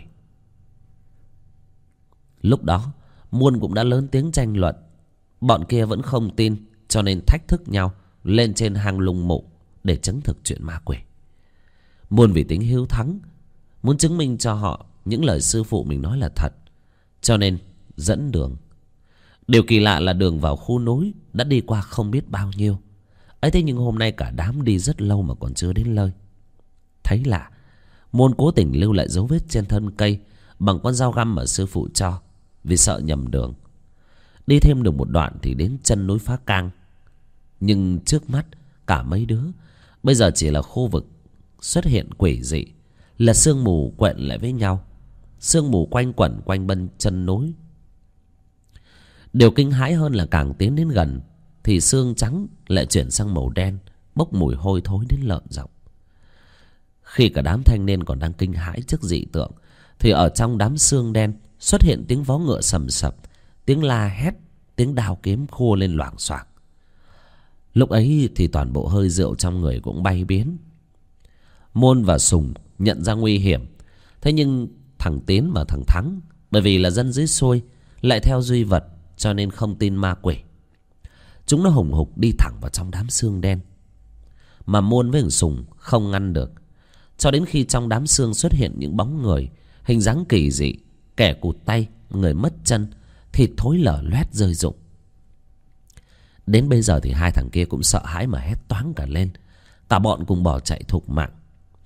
Lúc đó Muôn cũng đã lớn tiếng tranh luận. Bọn kia vẫn không tin, cho nên thách thức nhau lên trên hang lung mụ để chứng thực chuyện ma quỷ. Muôn vì tính hiếu thắng, muốn chứng minh cho họ những lời sư phụ mình nói là thật, cho nên dẫn đường. Điều kỳ lạ là đường vào khu núi đã đi qua không biết bao nhiêu ấy, thế nhưng hôm nay cả đám đi rất lâu mà còn chưa đến nơi. Thấy lạ, Muôn cố tình lưu lại dấu vết trên thân cây bằng con dao găm mà sư phụ cho, vì sợ nhầm đường. Đi thêm được một đoạn thì đến chân núi Phá Cang. Nhưng trước mắt cả mấy đứa bây giờ chỉ là khu vực xuất hiện quỷ dị, là sương mù quện lại với nhau. Sương mù quanh quẩn quanh bên chân núi. Điều kinh hãi hơn là càng tiến đến gần thì xương trắng lại chuyển sang màu đen, bốc mùi hôi thối đến lợm giọng. Khi cả đám thanh niên còn đang kinh hãi trước dị tượng thì ở trong đám xương đen xuất hiện tiếng vó ngựa sầm sập, tiếng la hét, tiếng đao kiếm khua lên loảng xoảng. Lúc ấy thì toàn bộ hơi rượu trong người cũng bay biến. Môn và Sùng nhận ra nguy hiểm, thế nhưng thằng Tiến và thằng Thắng bởi vì là dân dưới xuôi lại theo duy vật, cho nên không tin ma quỷ. Chúng nó hùng hục đi thẳng vào trong đám xương đen, mà Môn với thằng Sùng không ngăn được, cho đến khi trong đám xương xuất hiện những bóng người hình dáng kỳ dị, kẻ cụt tay, người mất chân, thịt thối lở loét rơi rụng. Đến bây giờ thì hai thằng kia cũng sợ hãi mà hét toáng cả lên. Cả bọn cùng bỏ chạy thục mạng.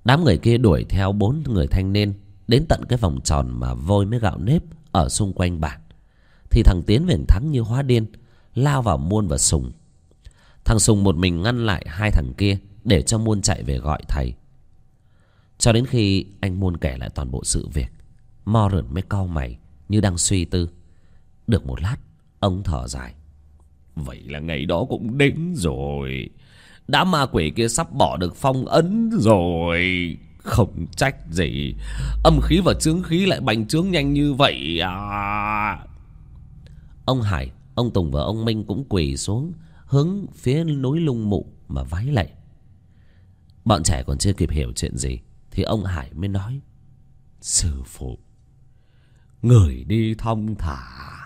Đám người kia đuổi theo bốn người thanh niên đến tận cái vòng tròn mà vôi với gạo nếp ở xung quanh bản. Thì thằng Tiến về thắng như hóa điên, lao vào Muôn và Sùng. Thằng Sùng một mình ngăn lại hai thằng kia để cho Muôn chạy về gọi thầy. Cho đến khi anh Muôn kể lại toàn bộ sự việc, Mo Rượn mới cau mày như đang suy tư. Được một lát, ông thở dài. Vậy là ngày đó cũng đến rồi. Đám ma quỷ kia sắp bỏ được phong ấn rồi. Không trách gì âm khí và chướng khí lại bành trướng nhanh như vậy à. Ông Hải, ông Tùng và ông Minh cũng quỳ xuống hướng phía núi Lung Mụ mà vái lạy. Bọn trẻ còn chưa kịp hiểu chuyện gì thì ông Hải mới nói: Sư phụ, người đi thong thả.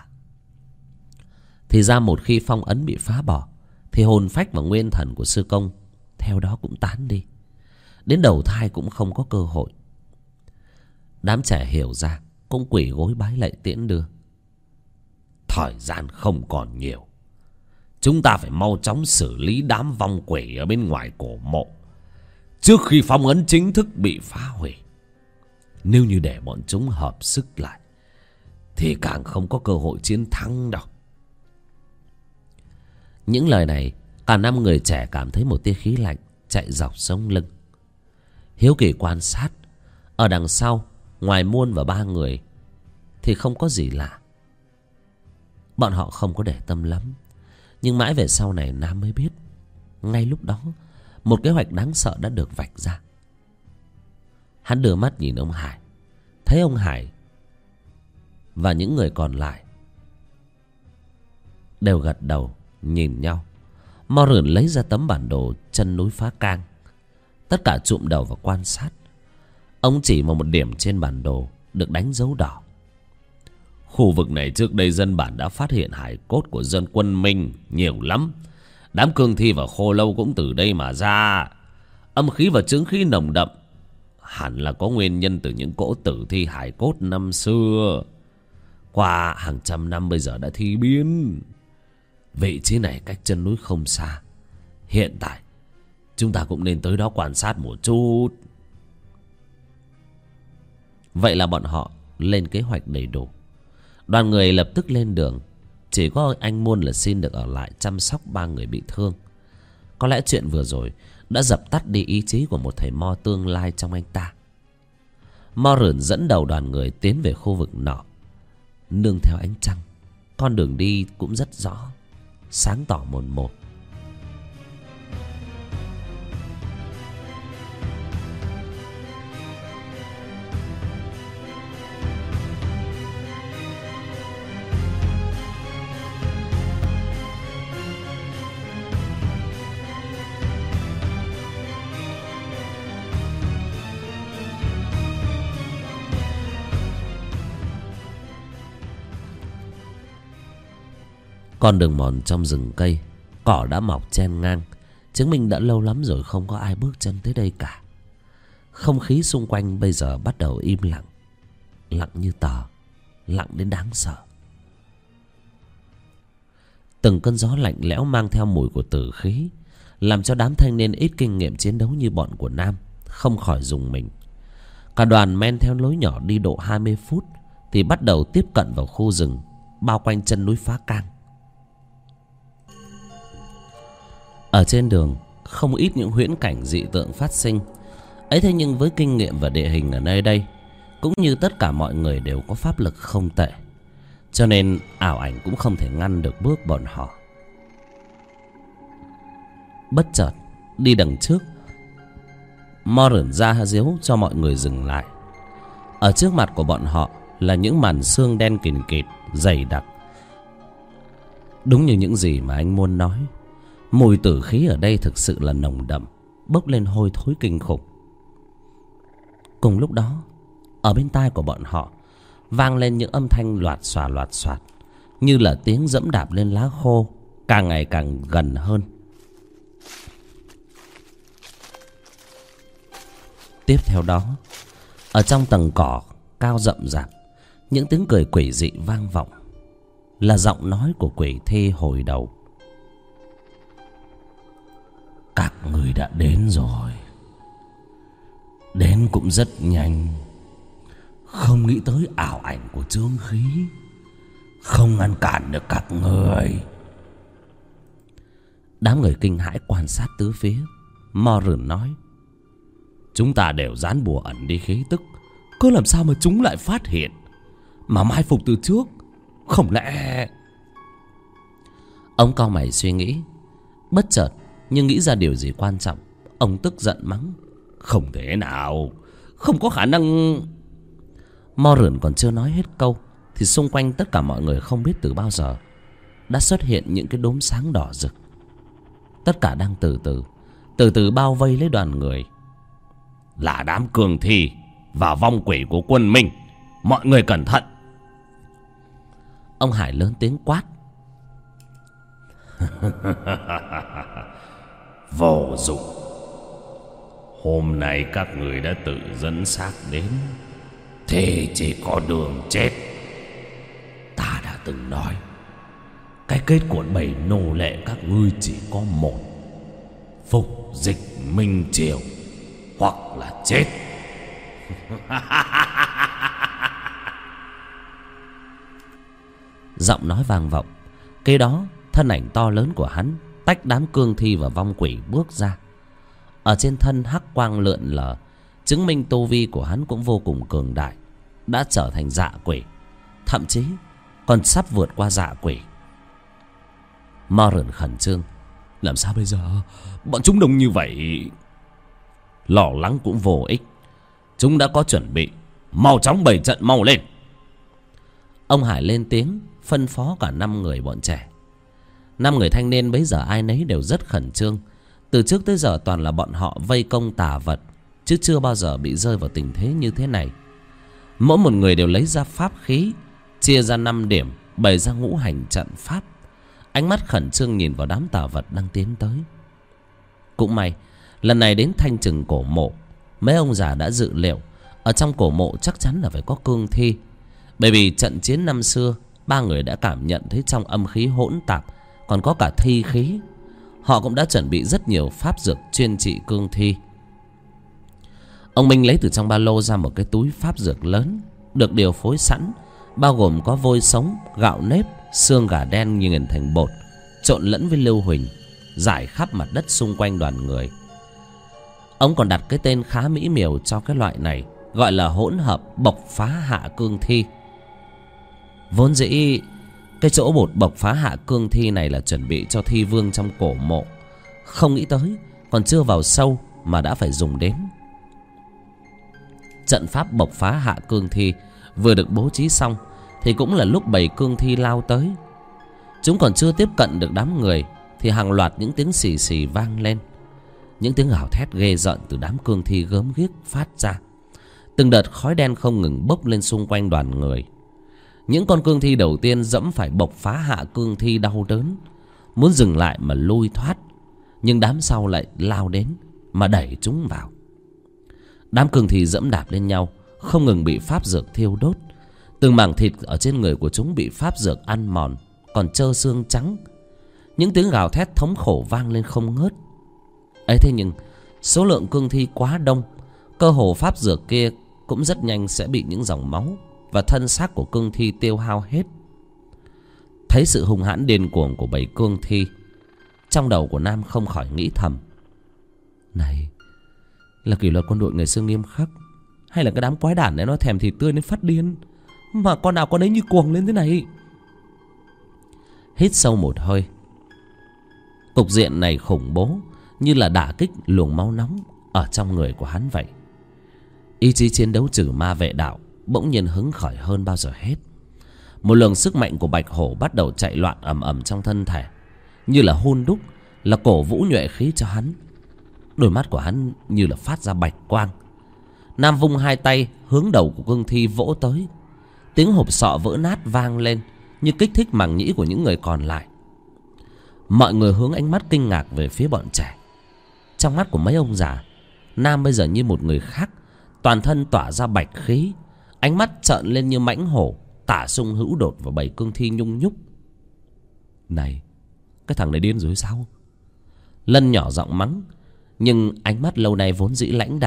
Thì ra một khi phong ấn bị phá bỏ thì hồn phách và nguyên thần của sư công theo đó cũng tán đi, đến đầu thai cũng không có cơ hội. Đám trẻ hiểu ra cũng quỳ gối bái lạy tiễn đưa. Thời gian không còn nhiều, chúng ta phải mau chóng xử lý đám vong quỷ ở bên ngoài cổ mộ trước khi phong ấn chính thức bị phá hủy. Nếu như để bọn chúng hợp sức lại thì càng không có cơ hội chiến thắng đâu. Những lời này, cả năm người trẻ cảm thấy một tia khí lạnh chạy dọc sống lưng. Hiếu kỳ quan sát, ở đằng sau, ngoài Muôn và ba người thì không có gì lạ. Bọn họ không có để tâm lắm, nhưng mãi về sau này Nam mới biết, ngay lúc đó một kế hoạch đáng sợ đã được vạch ra. Hắn đưa mắt nhìn ông Hải, thấy ông Hải và những người còn lại đều gật đầu nhìn nhau. Mo Rượn lấy ra tấm bản đồ chân núi Phá Cang. Tất cả chụm đầu và quan sát. Ông chỉ vào một điểm trên bản đồ được đánh dấu đỏ. Khu vực này trước đây dân bản đã phát hiện hải cốt của dân quân Minh nhiều lắm. Đám cương thi và khô lâu cũng từ đây mà ra. Âm khí và chướng khí nồng đậm, hẳn là có nguyên nhân từ những cỗ tử thi hải cốt năm xưa. Qua hàng trăm năm bây giờ đã thi biến. Vị trí này cách chân núi không xa. Hiện tại chúng ta cũng nên tới đó quan sát một chút. Vậy là bọn họ lên kế hoạch đầy đủ. Đoàn người lập tức lên đường. Chỉ có anh Muôn là xin được ở lại chăm sóc ba người bị thương. Có lẽ chuyện vừa rồi đã dập tắt đi ý chí của một thầy mo tương lai trong anh ta. Mo Rượn dẫn đầu đoàn người tiến về khu vực nọ. Nương theo ánh trăng, con đường đi cũng rất rõ, sáng tỏ mồn một. Con đường mòn trong rừng cây, cỏ đã mọc chen ngang, chứng minh đã lâu lắm rồi không có ai bước chân tới đây cả. Không khí xung quanh bây giờ bắt đầu im lặng, lặng như tờ, lặng đến đáng sợ. Từng cơn gió lạnh lẽo mang theo mùi của tử khí, làm cho đám thanh niên ít kinh nghiệm chiến đấu như bọn của Nam không khỏi rùng mình. Cả đoàn men theo lối nhỏ đi độ hai mươi phút thì bắt đầu tiếp cận vào khu rừng bao quanh chân núi Phá Cang. Ở trên đường không ít những huyễn cảnh dị tượng phát sinh. Ấy thế nhưng với kinh nghiệm và địa hình ở nơi đây, cũng như tất cả mọi người đều có pháp lực không tệ, cho nên ảo ảnh cũng không thể ngăn được bước bọn họ. Bất chợt đi đằng trước, Mo Rượn ra diếu cho mọi người dừng lại. Ở trước mặt của bọn họ là những màn sương đen kìn kịt dày đặc. Đúng như những gì mà anh Muôn nói, mùi tử khí ở đây thực sự là nồng đậm, bốc lên hôi thối kinh khủng. Cùng lúc đó, ở bên tai của bọn họ vang lên những âm thanh loạt xòa loạt xoạt, như là tiếng dẫm đạp lên lá khô, càng ngày càng gần hơn. Tiếp theo đó, ở trong tầng cỏ cao rậm rạp, những tiếng cười quỷ dị vang vọng, là giọng nói của quỷ thê hồi đầu. Các người đã đến rồi. Đến cũng rất nhanh. Không nghĩ tới ảo ảnh của chướng khí không ngăn cản được các người. Đám người kinh hãi quan sát tứ phía. Moran nói: Chúng ta đều dán bùa ẩn đi khí tức, cứ làm sao mà chúng lại phát hiện, mà mai phục từ trước? Không lẽ... Ông cau mày suy nghĩ. Bất chợt nhưng nghĩ ra điều gì quan trọng. Ông tức giận mắng: Không thể nào, không có khả năng. Moran còn chưa nói hết câu thì xung quanh tất cả mọi người không biết từ bao giờ đã xuất hiện những cái đốm sáng đỏ rực. Tất cả đang từ từ Từ từ bao vây lấy đoàn người. Là đám cường thi và vong quỷ của quân Minh. Mọi người cẩn thận. Ông Hải lớn tiếng quát: Vô dụng. Hôm nay các người đã tự dẫn xác đến, thì chỉ có đường chết. Ta đã từng nói, cái kết của bầy nô lệ các ngươi chỉ có một: phục dịch Minh Triều, hoặc là chết. Giọng nói vang vọng. Kế đó thân ảnh to lớn của hắn tách đám cương thi và vong quỷ bước ra. Ở trên thân hắc quang lượn lờ, chứng minh tu vi của hắn cũng vô cùng cường đại, đã trở thành dạ quỷ, thậm chí còn sắp vượt qua dạ quỷ. Moran khẩn trương: Làm sao bây giờ? Bọn chúng đông như vậy. Lo lắng cũng vô ích. Chúng đã có chuẩn bị, mau chóng bày trận, mau lên. Ông Hải lên tiếng phân phó cả năm người bọn trẻ. Năm người thanh niên bấy giờ ai nấy đều rất khẩn trương. Từ trước tới giờ toàn là bọn họ vây công tà vật, chứ chưa bao giờ bị rơi vào tình thế như thế này. Mỗi một người đều lấy ra pháp khí, chia ra năm điểm, bày ra ngũ hành trận pháp. Ánh mắt khẩn trương nhìn vào đám tà vật đang tiến tới. Cũng may lần này đến thanh trừng cổ mộ, mấy ông già đã dự liệu ở trong cổ mộ chắc chắn là phải có cương thi. Bởi vì trận chiến năm xưa, ba người đã cảm nhận thấy trong âm khí hỗn tạp còn có cả thi khí. Họ cũng đã chuẩn bị rất nhiều pháp dược chuyên trị cương thi. Ông Minh lấy từ trong ba lô ra một cái túi pháp dược lớn, được điều phối sẵn, bao gồm có vôi sống, gạo nếp, xương gà đen nghiền thành bột, trộn lẫn với lưu huỳnh, rải khắp mặt đất xung quanh đoàn người. Ông còn đặt cái tên khá mỹ miều cho cái loại này, gọi là hỗn hợp bộc phá hạ cương thi. Vốn dĩ cái chỗ bột bộc phá hạ cương thi này là chuẩn bị cho thi vương trong cổ mộ, không nghĩ tới còn chưa vào sâu mà đã phải dùng đến. Trận pháp bộc phá hạ cương thi vừa được bố trí xong thì cũng là lúc bầy cương thi lao tới. Chúng còn chưa tiếp cận được đám người thì hàng loạt những tiếng xì xì vang lên. Những tiếng gào thét ghê rợn từ đám cương thi gớm ghiếc phát ra. Từng đợt khói đen không ngừng bốc lên xung quanh đoàn người. Những con cương thi đầu tiên dẫm phải bộc phá hạ cương thi đau đớn, muốn dừng lại mà lui thoát, nhưng đám sau lại lao đến mà đẩy chúng vào. Đám cương thi dẫm đạp lên nhau, không ngừng bị pháp dược thiêu đốt. Từng mảng thịt ở trên người của chúng bị pháp dược ăn mòn, còn trơ xương trắng. Những tiếng gào thét thống khổ vang lên không ngớt. ấy thế nhưng số lượng cương thi quá đông, cơ hồ pháp dược kia cũng rất nhanh sẽ bị những dòng máu và thân xác của cương thi tiêu hao hết. Thấy sự hung hãn điên cuồng của bầy cương thi, trong đầu của Nam không khỏi nghĩ thầm: này là kỷ luật quân đội ngày xưa nghiêm khắc, hay là cái đám quái đản này nó thèm thịt tươi đến phát điên, mà con nào con ấy như cuồng lên thế này. Hít sâu một hơi. Cục diện này khủng bố, như là đả kích luồng máu nóng ở trong người của hắn vậy. Ý chí chiến đấu trừ ma vệ đạo bỗng nhiên hứng khởi hơn bao giờ hết. Một luồng sức mạnh của bạch hổ bắt đầu chạy loạn ầm ầm trong thân thể, như là hun đúc, là cổ vũ nhuệ khí cho hắn. Đôi mắt của hắn như là phát ra bạch quang. Nam vung hai tay hướng đầu của cương thi vỗ tới. Tiếng hộp sọ vỡ nát vang lên, như kích thích màng nhĩ của những người còn lại. Mọi người hướng ánh mắt kinh ngạc về phía bọn trẻ. Trong mắt của mấy ông già, Nam bây giờ như một người khác, toàn thân tỏa ra bạch khí, ánh mắt trợn lên như mãnh hổ, tả xung hữu đột vào bầy cương thi nhung nhúc. Này, cái thằng này điên rồi sao? Lân nhỏ giọng mắng, nhưng ánh mắt lâu nay vốn dĩ lãnh đạm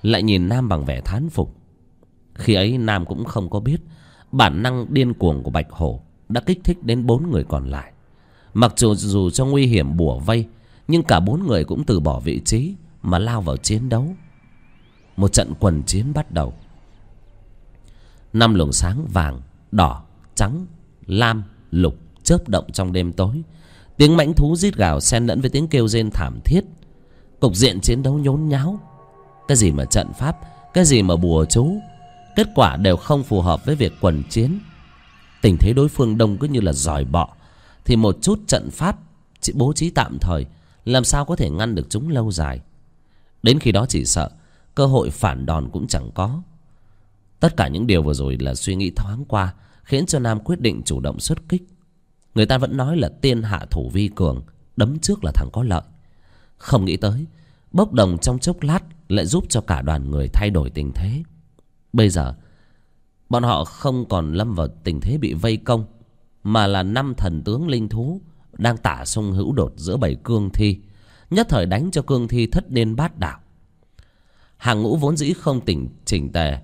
lại nhìn Nam bằng vẻ thán phục. Khi ấy Nam cũng không có biết bản năng điên cuồng của Bạch Hổ đã kích thích đến bốn người còn lại. Mặc dù dù cho nguy hiểm bủa vây, nhưng cả bốn người cũng từ bỏ vị trí mà lao vào chiến đấu. Một trận quần chiến bắt đầu. Năm luồng sáng vàng, đỏ, trắng, lam, lục chớp động trong đêm tối. Tiếng mãnh thú rít gào xen lẫn với tiếng kêu rên thảm thiết. Cục diện chiến đấu nhốn nháo. Cái gì mà trận pháp, cái gì mà bùa chú, kết quả đều không phù hợp với việc quần chiến. Tình thế đối phương đông cứ như là giòi bọ, thì một chút trận pháp chỉ bố trí tạm thời làm sao có thể ngăn được chúng lâu dài. Đến khi đó chỉ sợ cơ hội phản đòn cũng chẳng có. Tất cả những điều vừa rồi là suy nghĩ thoáng qua, khiến cho Nam quyết định chủ động xuất kích. Người ta vẫn nói là tiên hạ thủ vi cường, đấm trước là thằng có lợi. Không nghĩ tới bốc đồng trong chốc lát lại giúp cho cả đoàn người thay đổi tình thế. Bây giờ bọn họ không còn lâm vào tình thế bị vây công, mà là năm thần tướng linh thú đang tả sung hữu đột giữa bảy cương thi, nhất thời đánh cho cương thi thất điên bát đảo. Hàng ngũ vốn dĩ không tỉnh chỉnh tề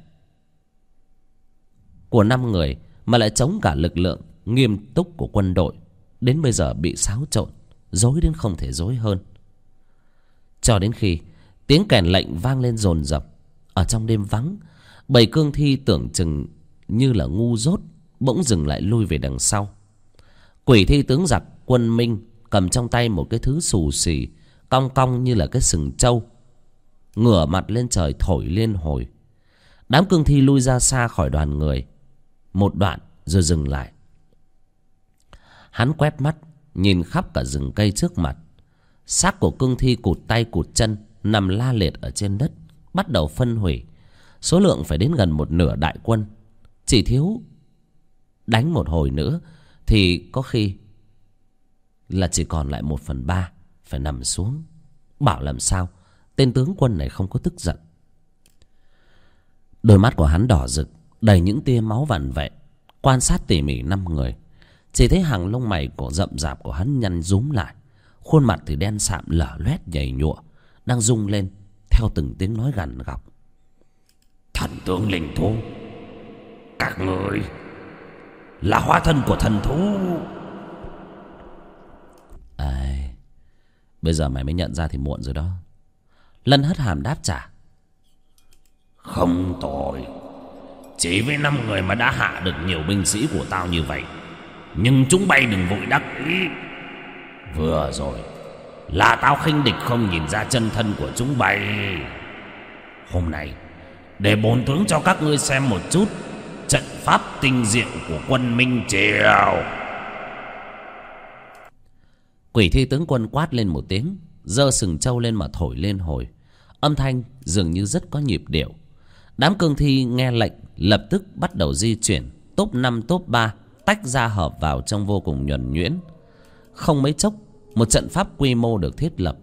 của năm người mà lại chống cả lực lượng nghiêm túc của quân đội, đến bây giờ bị xáo trộn, rối đến không thể rối hơn. Cho đến khi tiếng kèn lệnh vang lên dồn dập ở trong đêm vắng, bầy cương thi tưởng chừng như là ngu dốt bỗng dừng lại lui về đằng sau. Quỷ thi tướng giặc Quân Minh cầm trong tay một cái thứ xù xì cong cong như là cái sừng trâu, ngửa mặt lên trời thổi liên hồi. Đám cương thi lui ra xa khỏi đoàn người một đoạn rồi dừng lại. Hắn quét mắt nhìn khắp cả rừng cây trước mặt. Xác của cương thi cụt tay cụt chân nằm la liệt ở trên đất, bắt đầu phân hủy. Số lượng phải đến gần một nửa đại quân. Chỉ thiếu đánh một hồi nữa thì có khi là chỉ còn lại một phần ba phải nằm xuống. Bảo làm sao tên tướng quân này không có tức giận. Đôi mắt của hắn đỏ rực, đầy những tia máu vằn vện. Quan sát tỉ mỉ năm người, chỉ thấy hàng lông mày của rậm rạp của hắn nhăn rúm lại, khuôn mặt thì đen sạm lở loét nhầy nhụa, đang rung lên theo từng tiếng nói gằn gọc. Thần tướng linh thú, các người là hóa thân của thần thú. À, bây giờ mày mới nhận ra thì muộn rồi đó. Lân hất hàm đáp trả. Không tội, chỉ với năm người mà đã hạ được nhiều binh sĩ của tao như vậy. Nhưng chúng bay đừng vội đắc ý. Vừa rồi là tao khinh địch không nhìn ra chân thân của chúng bay. Hôm nay để bổn tướng cho các ngươi xem một chút trận pháp tinh diệu của quân Minh Triều. Quỷ thi tướng quân quát lên một tiếng, giơ sừng trâu lên mà thổi lên hồi. Âm thanh dường như rất có nhịp điệu. Đám cương thi nghe lệnh lập tức bắt đầu di chuyển, top năm top ba tách ra hợp vào trong vô cùng nhuần nhuyễn. Không mấy chốc một trận pháp quy mô được thiết lập.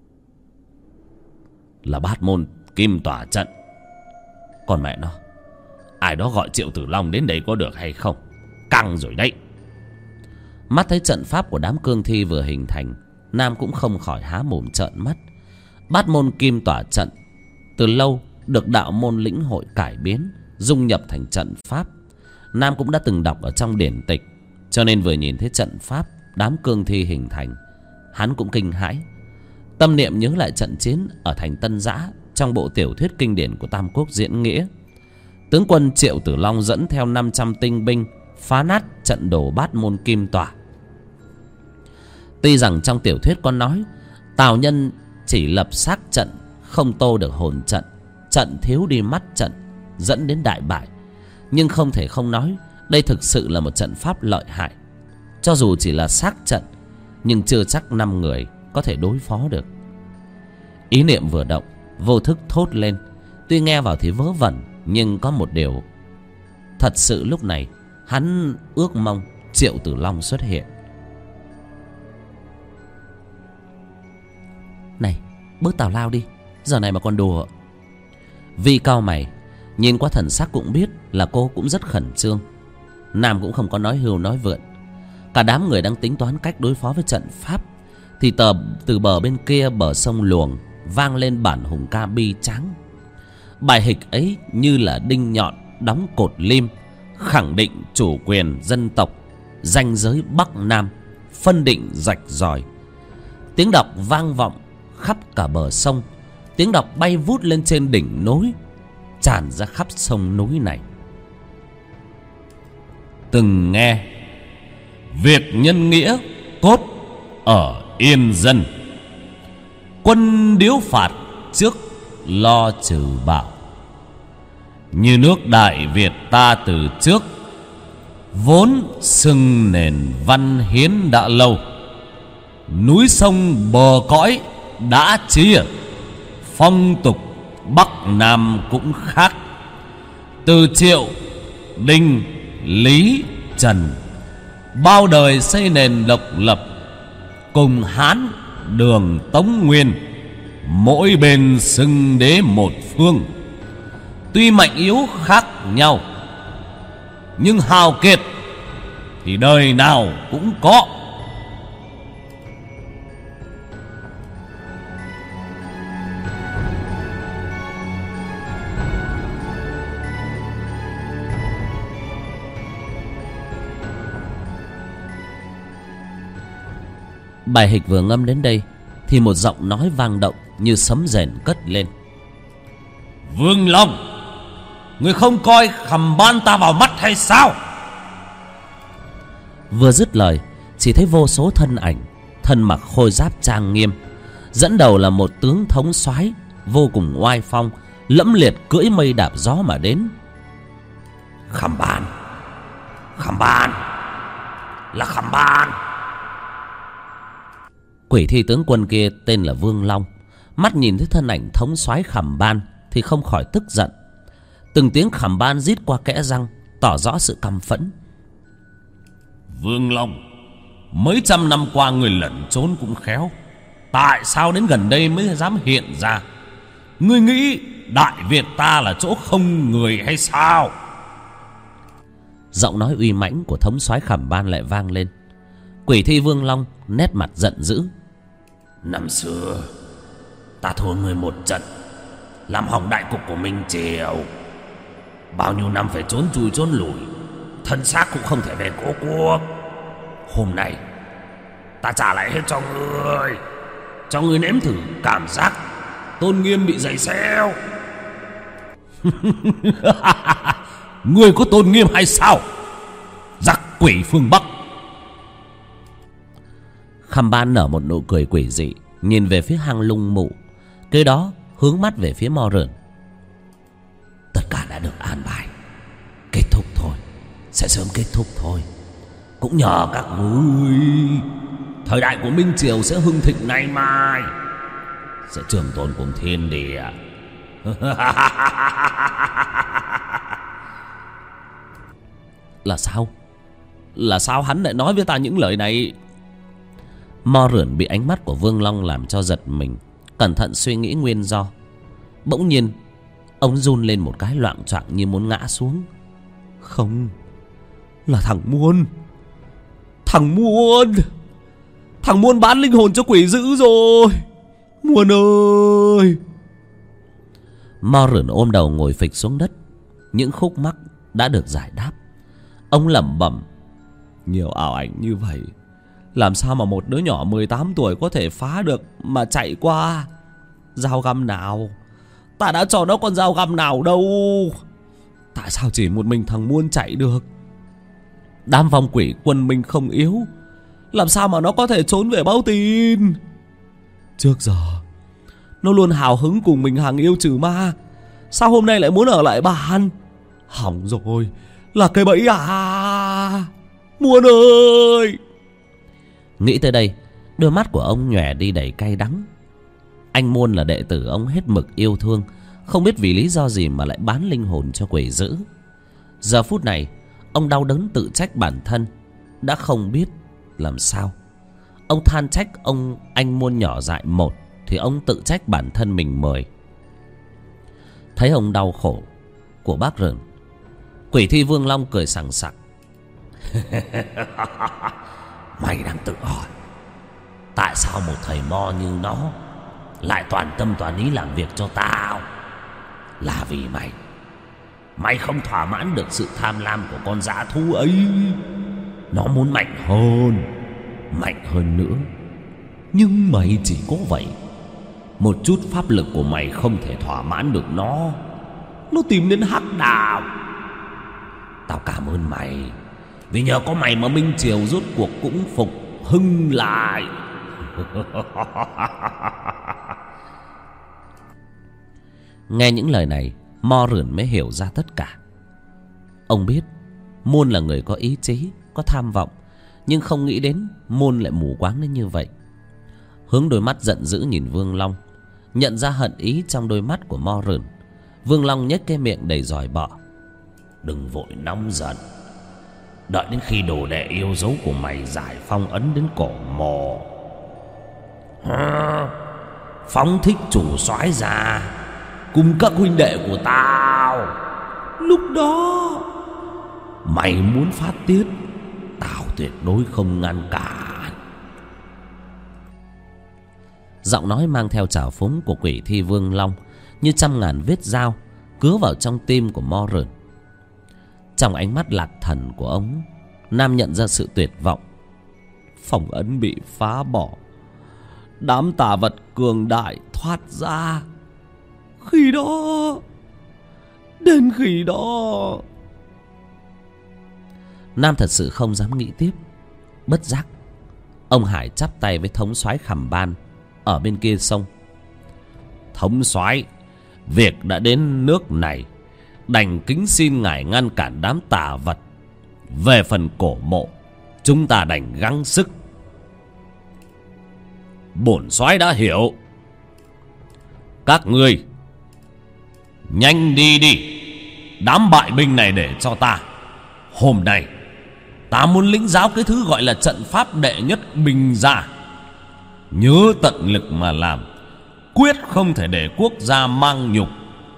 Là Bát Môn Kim Tỏa trận. Còn mẹ nó, ai đó gọi Triệu Tử Long đến đây có được hay không? Căng rồi đấy. Mắt thấy trận pháp của đám cương thi vừa hình thành, Nam cũng không khỏi há mồm trợn mắt. Bát Môn Kim Tỏa trận từ lâu được đạo môn lĩnh hội cải biến, dung nhập thành trận pháp. Nam cũng đã từng đọc ở trong điển tịch, cho nên vừa nhìn thấy trận pháp đám cương thi hình thành, hắn cũng kinh hãi. Tâm niệm nhớ lại trận chiến ở thành Tân Giã trong bộ tiểu thuyết kinh điển của Tam Quốc diễn nghĩa. Tướng quân Triệu Tử Long dẫn theo năm trăm tinh binh phá nát trận đồ Bát Môn Kim Tỏa. Tuy rằng trong tiểu thuyết có nói Tào Nhân chỉ lập xác trận, không tô được hồn trận, trận thiếu đi mắt trận, dẫn đến đại bại, nhưng không thể không nói đây thực sự là một trận pháp lợi hại. Cho dù chỉ là xác trận, nhưng chưa chắc năm người có thể đối phó được. Ý niệm vừa động, vô thức thốt lên. Tuy nghe vào thì vớ vẩn, nhưng có một điều thật sự lúc này hắn ước mong Triệu Tử Long xuất hiện. Này, bớt tào lao đi, giờ này mà còn đùa. Vi cau mày, nhìn qua thần sắc cũng biết là cô cũng rất khẩn trương. Nam cũng không có nói hưu nói vượn. Cả đám người đang tính toán cách đối phó với trận pháp, thì tờ, từ bờ bên kia bờ sông Luồng vang lên bản hùng ca bi tráng. Bài hịch ấy như là đinh nhọn đóng cột lim, khẳng định chủ quyền dân tộc, ranh giới Bắc Nam, phân định rạch ròi. Tiếng đọc vang vọng khắp cả bờ sông, tiếng đọc bay vút lên trên đỉnh núi, tràn ra khắp sông núi này. Từng nghe việc nhân nghĩa cốt ở yên dân, quân điếu phạt trước lo trừ bạo. Như nước Đại Việt ta từ trước, vốn xưng nền văn hiến đã lâu. Núi sông bờ cõi đã chia, phong tục Bắc Nam cũng khác. Từ Triệu, Đinh, Lý, Trần, bao đời xây nền độc lập, cùng Hán, Đường, Tống, Nguyên, mỗi bên xưng đế một phương. Tuy mạnh yếu khác nhau, nhưng hào kiệt thì đời nào cũng có. Bài hịch vừa ngâm đến đây thì một giọng nói vang động như sấm rền cất lên. Vương Long, người không coi Khẩm Ban ta vào mắt hay sao? Vừa dứt lời, chỉ thấy vô số thân ảnh, thân mặc khôi giáp trang nghiêm, dẫn đầu là một tướng thống soái vô cùng oai phong, lẫm liệt cưỡi mây đạp gió mà đến. Khẩm Ban, Khẩm Ban, là Khẩm Ban. Quỷ thi tướng quân kia tên là Vương Long, mắt nhìn thấy thân ảnh thống soái Khẩm Ban thì không khỏi tức giận. Từng tiếng Khẩm Ban rít qua kẽ răng, tỏ rõ sự căm phẫn. Vương Long, mấy trăm năm qua người lẩn trốn cũng khéo, tại sao đến gần đây mới dám hiện ra? Ngươi nghĩ Đại Việt ta là chỗ không người hay sao? Giọng nói uy mãnh của thống soái Khẩm Ban lại vang lên. Quỷ thi Vương Long nét mặt giận dữ. Năm xưa ta thua người một trận, làm hỏng đại cục của Minh Triều. Bao nhiêu năm phải trốn chui trốn lùi, thân xác cũng không thể về cố quốc. Hôm nay ta trả lại hết cho ngươi, cho ngươi nếm thử cảm giác tôn nghiêm bị giày xéo. Ngươi có tôn nghiêm hay sao, giặc quỷ phương Bắc? Khẩm Ban nở một nụ cười quỷ dị, nhìn về phía hang lung mụ, kế đó hướng mắt về phía Mo Rởn. Tất cả đã được an bài, kết thúc thôi, sẽ sớm kết thúc thôi. Cũng nhờ các ngươi, thời đại của Minh Triều sẽ hưng thịnh nay mai, sẽ trường tồn cùng thiên địa. Là sao? Là sao hắn lại nói với ta những lời này? Mo Rởn bị ánh mắt của Vương Long làm cho giật mình, cẩn thận suy nghĩ nguyên do. Bỗng nhiên ông run lên một cái, loạng choạng như muốn ngã xuống. Không, là thằng Muôn. Thằng Muôn Thằng Muôn bán linh hồn cho quỷ dữ rồi. Muôn ơi! Mo Rởn ôm đầu ngồi phịch xuống đất. Những khúc mắc đã được giải đáp. Ông lẩm bẩm. Nhiều ảo ảnh như vậy, làm sao mà một đứa nhỏ mười tám tuổi có thể phá được mà chạy qua? Dao găm nào? Ta đã cho nó con dao găm nào đâu? Tại sao chỉ một mình thằng Muôn chạy được? Đám vong quỷ quân Minh không yếu, làm sao mà nó có thể trốn về báo tin? Trước giờ nó luôn hào hứng cùng mình hàng yêu trừ ma, sao hôm nay lại muốn ở lại bàn? Hỏng rồi, là cái bẫy à? Muôn ơi! Nghĩ tới đây, đôi mắt của ông nhòe đi đầy cay đắng. Anh Muôn là đệ tử ông hết mực yêu thương, không biết vì lý do gì mà lại bán linh hồn cho quỷ dữ. Giờ phút này ông đau đớn tự trách bản thân đã không biết làm sao. Ông than trách ông anh Muôn nhỏ dại một, thì ông tự trách bản thân mình mười. Thấy ông đau khổ của bác Rởn, quỷ thi Vương Long cười sảng sặc. Mày đang tự hỏi tại sao một thầy mo như nó lại toàn tâm toàn ý làm việc cho tao. là vì mày. Mày không thỏa mãn được sự tham lam của con dã thú ấy. Nó muốn mạnh hơn, mạnh hơn nữa. Nhưng mày chỉ có vậy. Một chút pháp lực của mày không thể thỏa mãn được nó. Nó tìm đến hắc đạo. Tao cảm ơn mày, vì nhờ có mày mà Minh Triều rốt cuộc cũng phục hưng lại. Nghe những lời này, Mo Rườn mới hiểu ra tất cả. Ông biết Môn là người có ý chí, có tham vọng, nhưng không nghĩ đến Môn lại mù quáng đến như vậy. Hướng đôi mắt giận dữ nhìn Vương Long, nhận ra hận ý trong đôi mắt của Mo Rườn. Vương Long nhếch cái miệng đầy giỏi bọ. Đừng vội nóng giận. Đợi đến khi đồ đệ yêu dấu của mày giải phong ấn đến cổ mồ, phóng thích chủ soái ra cùng các huynh đệ của tao, lúc đó mày muốn phát tiết, tao tuyệt đối không ngăn cản. Giọng nói mang theo trào phúng của quỷ thi Vương Long như trăm ngàn vết dao cứa vào trong tim của Mo Rườn. Trong ánh mắt lạc thần của ông, Nam nhận ra sự tuyệt vọng. Phong ấn bị phá bỏ, đám tà vật cường đại thoát ra. Khi đó, đến khi đó, Nam thật sự không dám nghĩ tiếp. Bất giác, ông Hải chắp tay với thống soái Khẩm Ban ở bên kia sông. Thống soái, việc đã đến nước này, đành kính xin ngài ngăn cản đám tà vật. Về phần cổ mộ, chúng ta đành gắng sức. Bổn soái đã hiểu. Các ngươi nhanh đi đi, đám bại binh này để cho ta. Hôm nay ta muốn lĩnh giáo cái thứ gọi là trận pháp đệ nhất binh gia. Nhớ tận lực mà làm, quyết không thể để quốc gia mang nhục.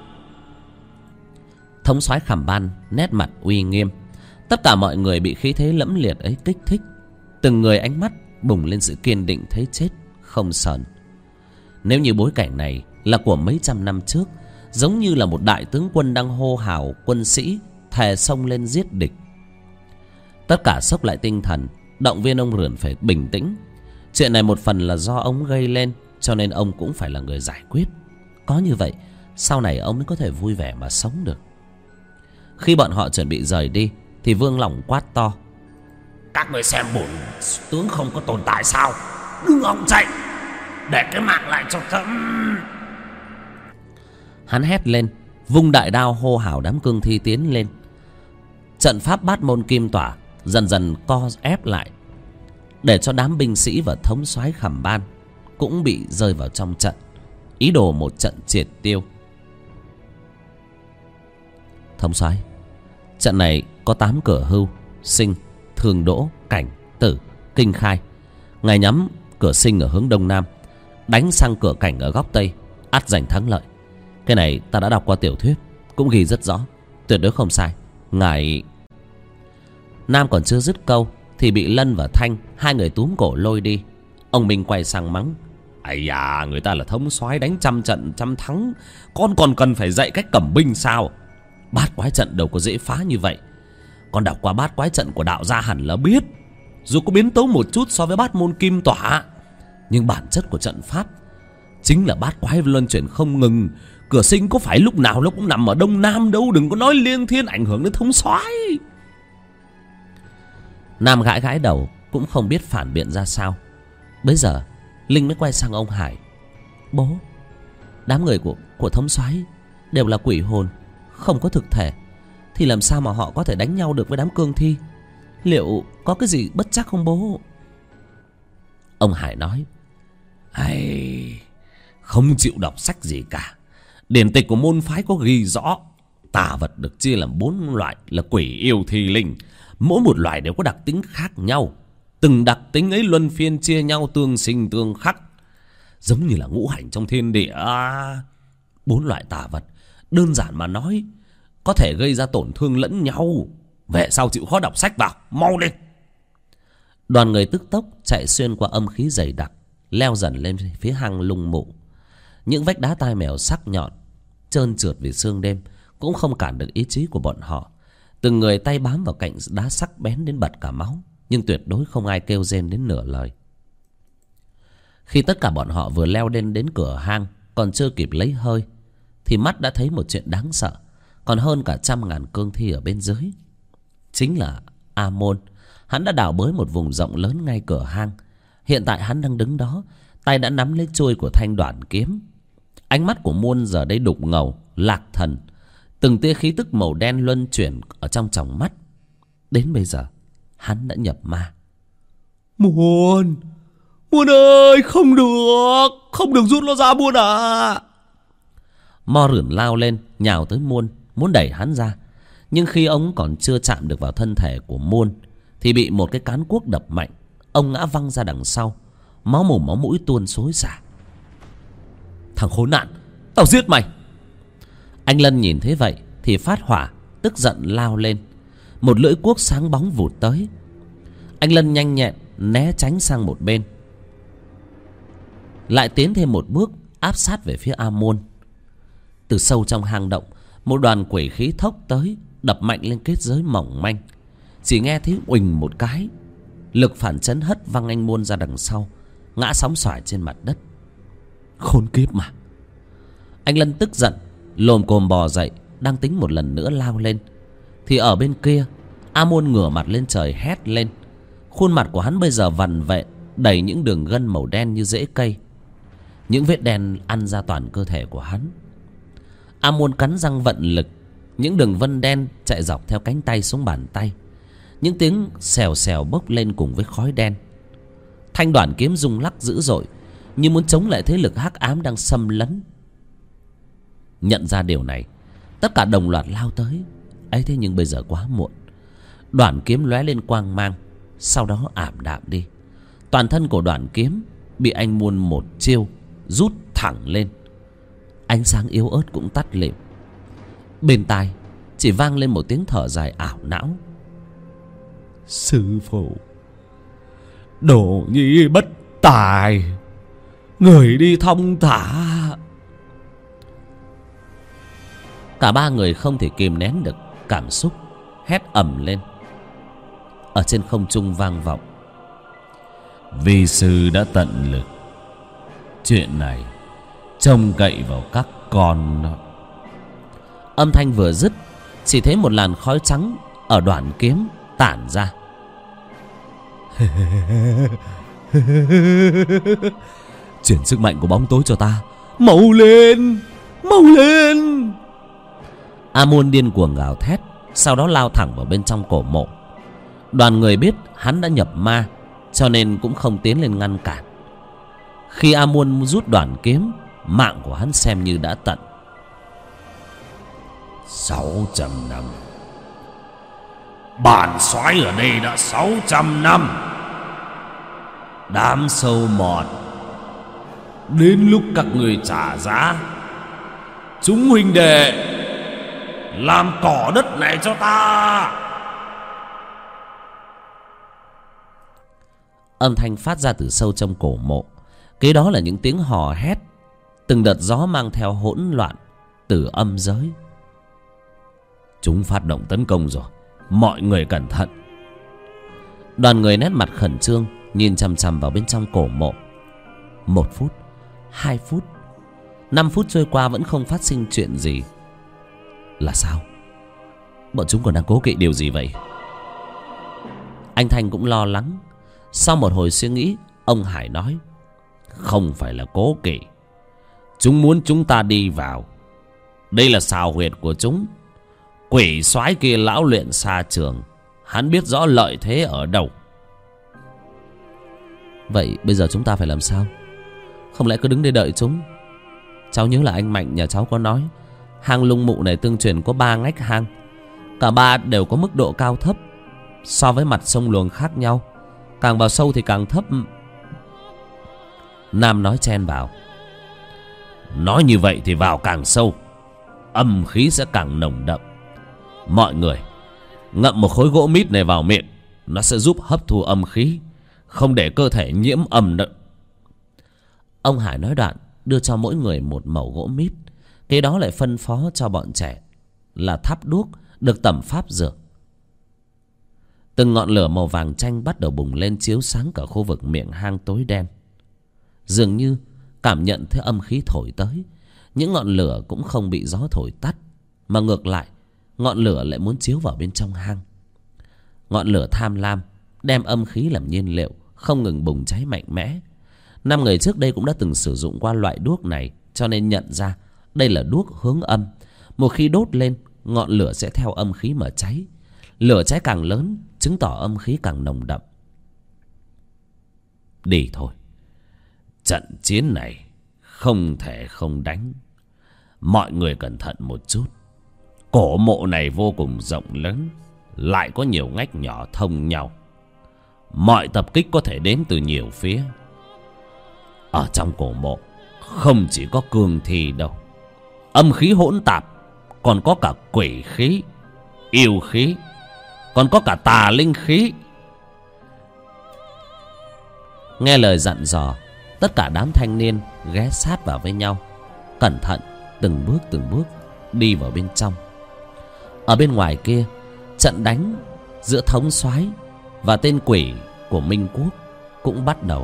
Thống soái Khẩm Ban nét mặt uy nghiêm. Tất cả mọi người bị khí thế lẫm liệt ấy kích thích, từng người ánh mắt bùng lên sự kiên định thấy chết không sờn. Nếu như bối cảnh này là của mấy trăm năm trước, giống như là một đại tướng quân đang hô hào quân sĩ thề xông lên giết địch. Tất cả xốc lại tinh thần, động viên ông Rườn phải bình tĩnh. Chuyện này một phần là do ông gây lên, cho nên ông cũng phải là người giải quyết. Có như vậy, sau này ông mới có thể vui vẻ mà sống được. Khi bọn họ chuẩn bị rời đi, thì Vương Long quát to: Các người xem bổn tướng không có tồn tại sao? Đừng hòng chạy, để cái mạng lại cho chấm. Hắn hét lên, vung đại đao hô hào đám cương thi tiến lên. Trận pháp Bát Môn Kim Tỏa dần dần co ép lại, để cho đám binh sĩ và thống soái Khẩm Ban cũng bị rơi vào trong trận, ý đồ một trận triệt tiêu. Thống soái, trận này có tám cửa hưu, sinh, thường đỗ, cảnh, tử, kinh khai. Ngài nhắm cửa sinh ở hướng đông nam, đánh sang cửa cảnh ở góc tây, ắt giành thắng lợi. Cái này ta đã đọc qua tiểu thuyết, cũng ghi rất rõ, tuyệt đối không sai. Ngài... Nam còn chưa dứt câu thì bị Lân và Thanh, hai người túm cổ lôi đi. Ông Minh quay sang mắng: Ây da, người ta là thống soái đánh trăm trận trăm thắng, con còn cần phải dạy cách cầm binh sao? Bát quái trận đâu có dễ phá như vậy. Con đọc qua bát quái trận của đạo gia hẳn là biết, dù có biến tấu một chút so với Bát Môn Kim Tỏa, nhưng bản chất của trận pháp chính là bát quái luân chuyển không ngừng. Cửa sinh có phải lúc nào nó cũng nằm ở đông nam đâu, đừng có nói liêng thiên ảnh hưởng đến thống soái. Nam gãi gãi đầu, cũng không biết phản biện ra sao. Bây giờ Linh mới quay sang ông Hải: Bố, đám người của, của thống soái đều là quỷ hồn, không có thực thể, thì làm sao mà họ có thể đánh nhau được với đám cương thi? Liệu có cái gì bất trắc không bố? Ông Hải nói: Ai, không chịu đọc sách gì cả. Điển tịch của môn phái có ghi rõ, tà vật được chia làm bốn loại là quỷ, yêu, thi, linh. Mỗi một loại đều có đặc tính khác nhau. Từng đặc tính ấy luân phiên chia nhau, tương sinh tương khắc, giống như là ngũ hành trong thiên địa. Bốn loại tà vật đơn giản mà nói có thể gây ra tổn thương lẫn nhau. Về sau chịu khó đọc sách vào, mau lên. Đoàn người tức tốc chạy xuyên qua âm khí dày đặc, leo dần lên phía hang lung mụ. Những vách đá tai mèo sắc nhọn trơn trượt vì sương đêm, cũng không cản được ý chí của bọn họ. Từng người tay bám vào cạnh đá sắc bén đến bật cả máu, nhưng tuyệt đối không ai kêu rên đến nửa lời. Khi tất cả bọn họ vừa leo lên đến cửa hang, còn chưa kịp lấy hơi, thì mắt đã thấy một chuyện đáng sợ, còn hơn cả trăm ngàn cương thi ở bên dưới. Chính là A Môn. Hắn đã đào bới một vùng rộng lớn ngay cửa hang. Hiện tại hắn đang đứng đó, tay đã nắm lấy chuôi của thanh đoản kiếm. Ánh mắt của Môn giờ đây đục ngầu, lạc thần. Từng tia khí tức màu đen luân chuyển ở trong tròng mắt. Đến bây giờ hắn đã nhập ma. Môn, Môn ơi, không được, không được rút nó ra Môn à. Mo Rửn lao lên, nhào tới Môn, muốn đẩy hắn ra. Nhưng khi ông còn chưa chạm được vào thân thể của Môn, thì bị một cái cán cuốc đập mạnh. Ông ngã văng ra đằng sau, máu mồm máu mũi tuôn xối xả. Thằng khốn nạn, tao giết mày. Anh Lân nhìn thấy vậy thì phát hỏa, tức giận lao lên. Một lưỡi cuốc sáng bóng vụt tới. Anh Lân nhanh nhẹn né tránh sang một bên, lại tiến thêm một bước, áp sát về phía A Môn. Từ sâu trong hang động, một đoàn quỷ khí thốc tới, đập mạnh lên kết giới mỏng manh. Chỉ nghe thấy uỳnh một cái, lực phản chấn hất văng anh Môn ra đằng sau, ngã sóng xoài trên mặt đất. Khốn kiếp mà. Anh Lân tức giận lồm cồm bò dậy, đang tính một lần nữa lao lên, thì ở bên kia A Môn ngửa mặt lên trời hét lên. Khuôn mặt của hắn bây giờ vằn vện, đầy những đường gân màu đen như rễ cây. Những vết đen ăn ra toàn cơ thể của hắn. A Môn cắn răng vận lực, những đường vân đen chạy dọc theo cánh tay xuống bàn tay. Những tiếng xèo xèo bốc lên cùng với khói đen. Thanh đoản kiếm rung lắc dữ dội, như muốn chống lại thế lực hắc ám đang xâm lấn. Nhận ra điều này, tất cả đồng loạt lao tới. Ấy thế nhưng bây giờ quá muộn. Đoản kiếm lóe lên quang mang, sau đó ảm đạm đi. Toàn thân của đoản kiếm bị anh Môn một chiêu rút thẳng lên. Ánh sáng yếu ớt cũng tắt lịm. Bên tai chỉ vang lên một tiếng thở dài ảo não. Sư phụ, đồ nhi bất tài, người đi thong thả. Cả ba người không thể kìm nén được cảm xúc, hét ầm lên. Ở trên không trung vang vọng: Vi sư đã tận lực, chuyện này trông cậy vào các con đó. Âm thanh vừa dứt, chỉ thấy một làn khói trắng ở đoản kiếm tản ra. Chuyển sức mạnh của bóng tối cho ta. Mau lên, mau lên. A Môn điên cuồng gào thét, sau đó lao thẳng vào bên trong cổ mộ. Đoàn người biết hắn đã nhập ma, cho nên cũng không tiến lên ngăn cản. Khi A Môn rút đoản kiếm, mạng của hắn xem như đã tận. Sáu trăm năm. Bản soái ở đây đã sáu trăm năm. Đám sâu mọt, đến lúc các người trả giá. Chúng huynh đệ, làm cỏ đất này cho ta. Âm thanh phát ra từ sâu trong cổ mộ. Kế đó là những tiếng hò hét, từng đợt gió mang theo hỗn loạn từ âm giới. Chúng phát động tấn công rồi, mọi người cẩn thận. Đoàn người nét mặt khẩn trương nhìn chằm chằm vào bên trong cổ mộ. Một phút, hai phút, năm phút trôi qua vẫn không phát sinh chuyện gì. Là sao? Bọn chúng còn đang cố kỵ điều gì vậy? Anh Thanh cũng lo lắng. Sau một hồi suy nghĩ, ông Hải nói: Không phải là cố kỵ, chúng muốn chúng ta đi vào. Đây là xào huyệt của chúng. Quỷ soái kia lão luyện xa trường, hắn biết rõ lợi thế ở đâu. Vậy bây giờ chúng ta phải làm sao? Không lẽ cứ đứng đây đợi chúng? Cháu nhớ là anh Mạnh nhà cháu có nói hang Lung Mụ này tương truyền có ba ngách hang, cả ba đều có mức độ cao thấp so với mặt sông luồng khác nhau, càng vào sâu thì càng thấp. Nam nói chen vào: Nói như vậy thì vào càng sâu, âm khí sẽ càng nồng đậm. Mọi người ngậm một khối gỗ mít này vào miệng, nó sẽ giúp hấp thu âm khí, không để cơ thể nhiễm âm nữa. Ông Hải nói đoạn đưa cho mỗi người một mẩu gỗ mít. Kế đó lại phân phó cho bọn trẻ là thắp đuốc được tẩm pháp dược. Từng ngọn lửa màu vàng chanh bắt đầu bùng lên, chiếu sáng cả khu vực miệng hang tối đen. Dường như cảm nhận thấy âm khí thổi tới, những ngọn lửa cũng không bị gió thổi tắt, mà ngược lại ngọn lửa lại muốn chiếu vào bên trong hang. Ngọn lửa tham lam đem âm khí làm nhiên liệu, không ngừng bùng cháy mạnh mẽ. Năm người trước đây cũng đã từng sử dụng qua loại đuốc này, cho nên nhận ra đây là đuốc hướng âm. Một khi đốt lên, ngọn lửa sẽ theo âm khí mà cháy. Lửa cháy càng lớn, chứng tỏ âm khí càng nồng đậm. Đi thôi, trận chiến này không thể không đánh. Mọi người cẩn thận một chút. Cổ mộ này vô cùng rộng lớn, lại có nhiều ngách nhỏ thông nhau. Mọi tập kích có thể đến từ nhiều phía. Ở trong cổ mộ không chỉ có cương thi đâu, âm khí hỗn tạp, còn có cả quỷ khí, yêu khí, còn có cả tà linh khí. Nghe lời dặn dò, tất cả đám thanh niên ghé sát vào với nhau, cẩn thận từng bước từng bước đi vào bên trong. Ở bên ngoài kia, trận đánh giữa thống soái và tên quỷ của Minh Quốc cũng bắt đầu.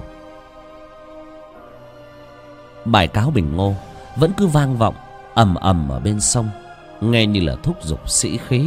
Bài cáo Bình Ngô vẫn cứ vang vọng ầm ầm ở bên sông, nghe như là thúc giục sĩ khí.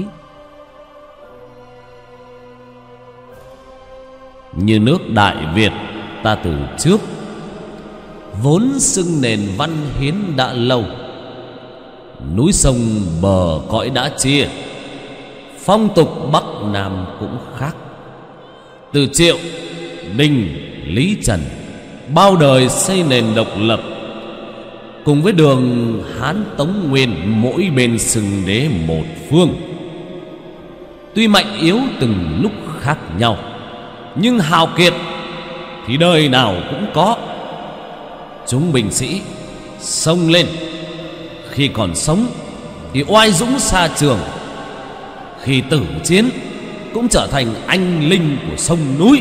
Như nước Đại Việt ta từ trước, vốn xưng nền văn hiến đã lâu. Núi sông bờ cõi đã chia, phong tục Bắc Nam cũng khác. Từ Triệu, Đinh, Lý Trần bao đời xây nền độc lập, cùng với đường Hán Tống Nguyên mỗi bên xưng đế một phương. Tuy mạnh yếu từng lúc khác nhau, nhưng hào kiệt thì đời nào cũng có. Chúng binh sĩ xông lên, khi còn sống thì oai dũng xa trường, khi tử chiến cũng trở thành anh linh của sông núi.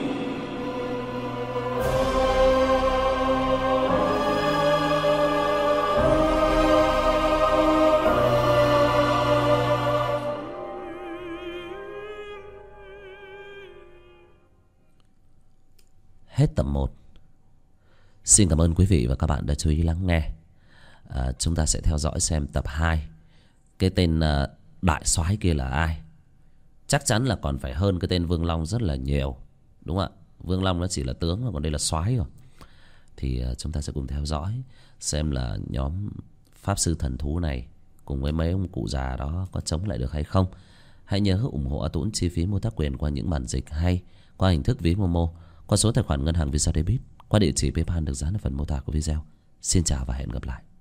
Hết tập một. Xin cảm ơn quý vị và các bạn đã chú ý lắng nghe. à, Chúng ta sẽ theo dõi xem tập hai. Cái tên uh, đại soái kia là ai? Chắc chắn là còn phải hơn cái tên Vương Long rất là nhiều, đúng không ạ? Vương Long nó chỉ là tướng, còn đây là soái rồi. Thì uh, chúng ta sẽ cùng theo dõi xem là nhóm pháp sư thần thú này cùng với mấy ông cụ già đó có chống lại được hay không. Hãy nhớ ủng hộ A Tuấn chi phí mua tác quyền qua những bản dịch hay qua hình thức ví Momo, qua số tài khoản ngân hàng Visa Debit, qua địa chỉ PayPal được dán ở phần mô tả của video. Xin chào và hẹn gặp lại.